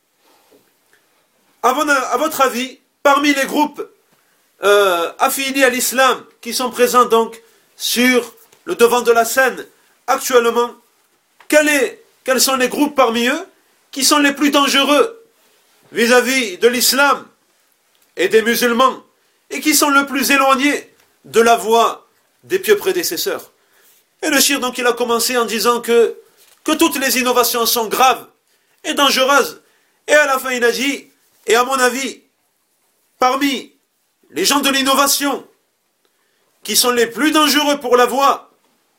à votre avis, parmi les groupes euh, affiliés à l'islam qui sont présents donc sur le devant de la scène actuellement, quel est, quels sont les groupes parmi eux qui sont les plus dangereux vis-à-vis de l'islam et des musulmans et qui sont le plus éloignés de la voie des pieux prédécesseurs? Et le shir donc il a commencé en disant que, que toutes les innovations sont graves et dangereuses. Et à la fin il a dit, et à mon avis, parmi les gens de l'innovation qui sont les plus dangereux pour la voie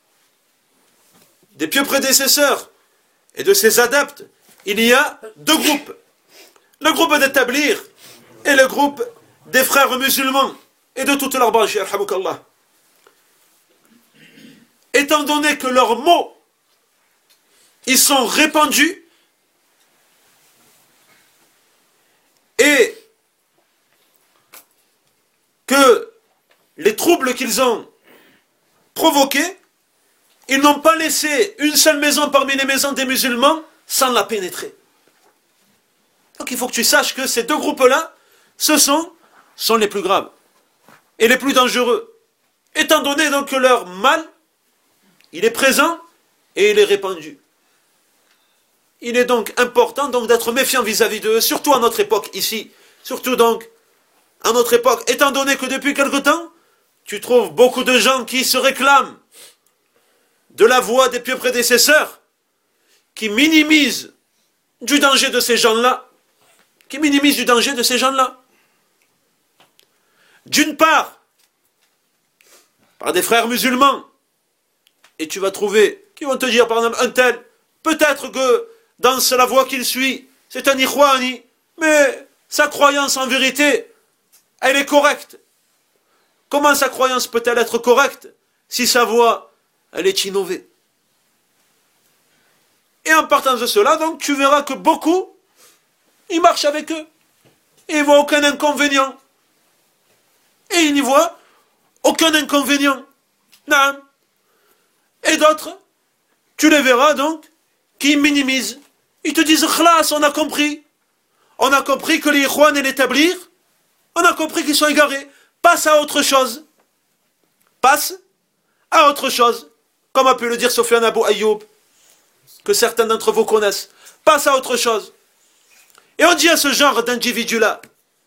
des pieux prédécesseurs et de ses adeptes, il y a deux groupes. Le groupe d'établir et le groupe des frères musulmans et de toute leur branche, yarhamukallah. Étant donné que leurs mots, ils sont répandus et que les troubles qu'ils ont provoqués, ils n'ont pas laissé une seule maison parmi les maisons des musulmans sans la pénétrer. Donc il faut que tu saches que ces deux groupes-là, ce sont, sont les plus graves et les plus dangereux. Étant donné donc que leur mal, il est présent et il est répandu. Il est donc important donc d'être méfiant vis-à-vis d'eux, surtout à notre époque ici, surtout donc à notre époque, étant donné que depuis quelque temps, tu trouves beaucoup de gens qui se réclament de la voie des pieux prédécesseurs, qui minimisent du danger de ces gens-là, qui minimisent du danger de ces gens-là. D'une part, par des frères musulmans, et tu vas trouver, qui vont te dire par exemple un tel, peut-être que dans la voie qu'il suit, c'est un ikhwani, mais sa croyance en vérité, elle est correcte. Comment sa croyance peut-elle être correcte si sa voie, elle est innovée? Et en partant de cela, donc, tu verras que beaucoup, ils marchent avec eux. Et ils ne voient aucun inconvénient. Et ils n'y voient aucun inconvénient. Non. Et d'autres, tu les verras donc, qui minimisent. Ils te disent, khlas, on a compris. On a compris que les ikhwan et l'établir, on a compris qu'ils sont égarés. Passe à autre chose. Passe à autre chose. Comme a pu le dire Sofiane Abou Ayoub, que certains d'entre vous connaissent. Passe à autre chose. Et on dit à ce genre d'individus-là,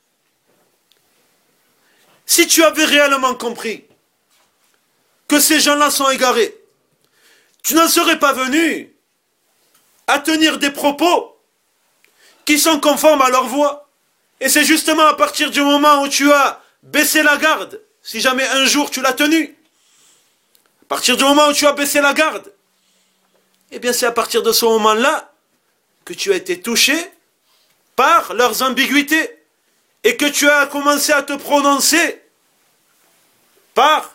si tu avais réellement compris que ces gens-là sont égarés, tu n'en serais pas venu à tenir des propos qui sont conformes à leur voix. Et c'est justement à partir du moment où tu as baissé la garde, si jamais un jour tu l'as tenu, à partir du moment où tu as baissé la garde, eh bien c'est à partir de ce moment-là que tu as été touché par leurs ambiguïtés et que tu as commencé à te prononcer par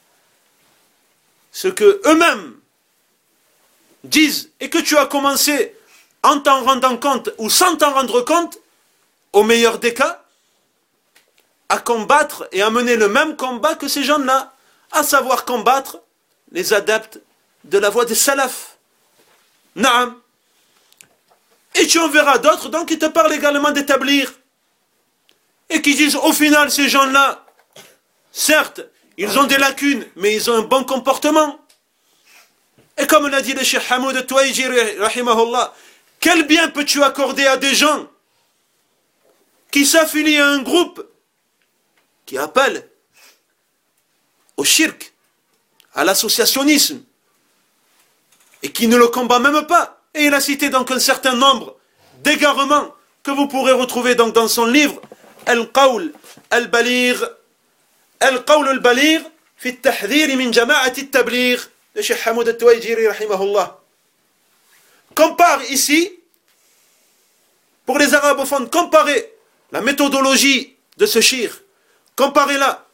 ce que eux-mêmes disent et que tu as commencé en t'en rendant compte ou sans t'en rendre compte, au meilleur des cas, à combattre et à mener le même combat que ces gens-là, à savoir combattre les adeptes de la voie des salafs. Naam. Et tu en verras d'autres donc qui te parlent également d'établir et qui disent au final ces gens-là, certes, ils ont des lacunes, mais ils ont un bon comportement. Et comme l'a dit le Cheikh Hamoud Touaïjiri, rahimahullah, quel bien peux-tu accorder à des gens qui s'affilient à un groupe qui appelle au shirk, à l'associationnisme, et qui ne le combat même pas? Et il a cité donc un certain nombre d'égarements que vous pourrez retrouver donc dans son livre Al-Qawl Al-Baligh, Al-Qawl Al-Baligh fi at-tahdhir min jama'at at-tabligh de Cheikh Hamoud Al-Touaïjiri rahimahullah. Compare ici, pour les arabophones, comparez la méthodologie de ce shir, comparez-la,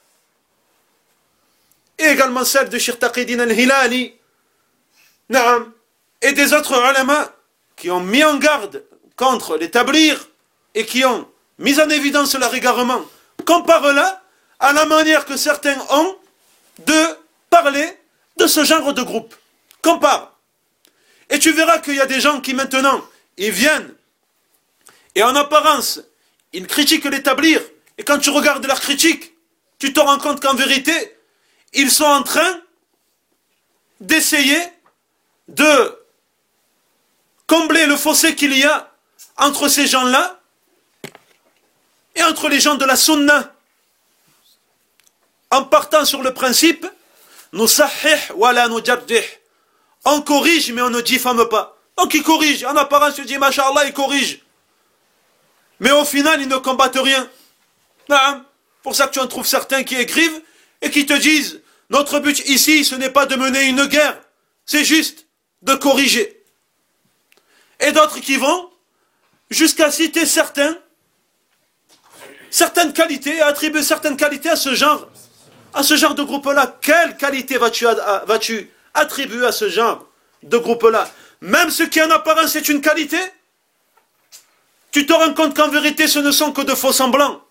et également celle de Shir Taqiyuddin Al-Hilali, Naam, et des autres ulama qui ont mis en garde contre les tablirs et qui ont mis en évidence leur égarement. Compare-la à la manière que certains ont de parler de ce genre de groupe. Compare. Et tu verras qu'il y a des gens qui maintenant, ils viennent, et en apparence, ils critiquent l'établir, et quand tu regardes leur critique, tu te rends compte qu'en vérité, ils sont en train d'essayer de combler le fossé qu'il y a entre ces gens-là et entre les gens de la sunna, en partant sur le principe nous sahih wala nujarrih, on corrige mais on ne diffame pas. Donc ils corrigent, en apparence tu dis masha'Allah, ils corrigent, mais au final ils ne combattent rien. Non. Pour ça que tu en trouves certains qui écrivent et qui te disent notre but ici ce n'est pas de mener une guerre, c'est juste de corriger. Et d'autres qui vont jusqu'à citer certains certaines qualités et attribuer certaines qualités à ce genre à ce genre de groupe-là. Quelle qualité vas-tu vas-tu attribuer à ce genre de groupe-là? Même ce qui en apparence est une qualité, tu te rends compte qu'en vérité ce ne sont que de faux semblants.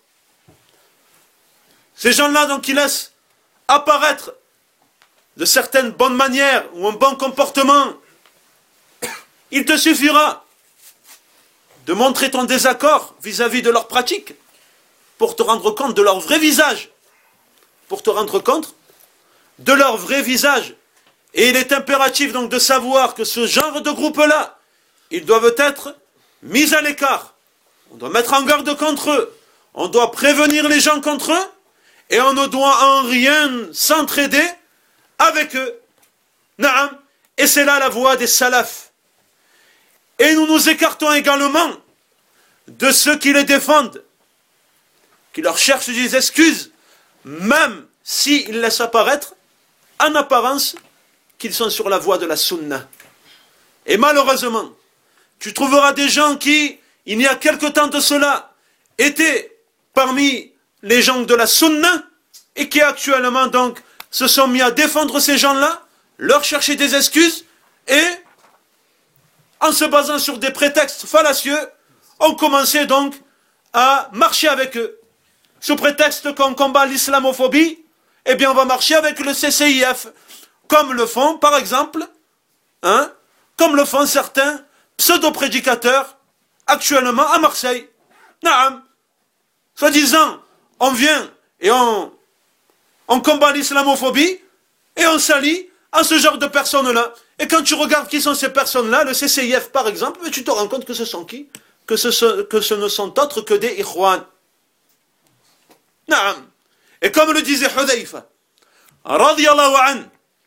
Ces gens-là donc qui laissent apparaître de certaines bonnes manières ou un bon comportement, il te suffira de montrer ton désaccord vis-à-vis de leur pratique pour te rendre compte de leur vrai visage. Pour te rendre compte de leur vrai visage. Et il est impératif donc de savoir que ce genre de groupe-là, ils doivent être mis à l'écart. On doit mettre en garde contre eux. On doit prévenir les gens contre eux. Et on ne doit en rien s'entraider avec eux. Naam. Et c'est là la voie des salafs. Et nous nous écartons également de ceux qui les défendent, qui leur cherchent des excuses, même s'ils laissent apparaître, en apparence, qu'ils sont sur la voie de la sunna. Et malheureusement, tu trouveras des gens qui, il y a quelque temps de cela, étaient parmi les gens de la sunna, et qui actuellement donc se sont mis à défendre ces gens-là, leur chercher des excuses, et en se basant sur des prétextes fallacieux, ont commencé donc à marcher avec eux. Sous prétexte qu'on combat l'islamophobie, eh bien on va marcher avec le C C I F, comme le font par exemple, hein, comme le font certains pseudo-prédicateurs actuellement à Marseille. Naam. Soi-disant, on vient et on, on combat l'islamophobie et on s'allie à ce genre de personnes-là. Et quand tu regardes qui sont ces personnes-là, le C C I F par exemple, mais tu te rends compte que ce sont qui? Que ce, que ce ne sont autres que des ikhwan. Naam. Et comme le disait Hudayfa, radiyallahu an,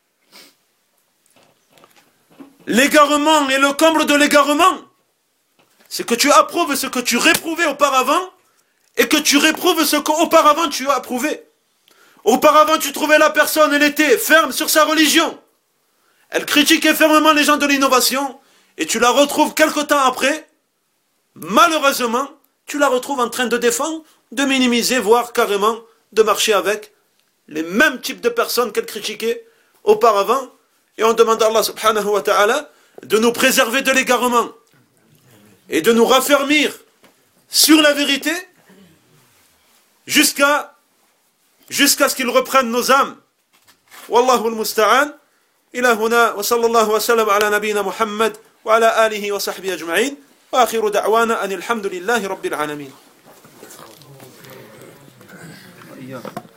l'égarement et le comble de l'égarement, c'est que tu approuves ce que tu réprouvais auparavant et que tu réprouves ce qu'auparavant tu as approuvé. Auparavant tu trouvais la personne, elle était ferme sur sa religion, elle critiquait fermement les gens de l'innovation, et tu la retrouves quelque temps après, malheureusement, tu la retrouves en train de défendre, de minimiser, voire carrément de marcher avec les mêmes types de personnes qu'elle critiquait auparavant. Et on demande à Allah subhanahu wa ta'ala de nous préserver de l'égarement et de nous raffermir sur la vérité jusqu'à jusqu'à ce qu'il reprenne nos âmes. Wallahu al-musta'an. Ila huna wa sallallahu wa sallam ala nabina Muhammad wa ala alihi wa sahbihi ajma'in. Wa akhiru da'wana anil hamdulillahi rabbil alamin.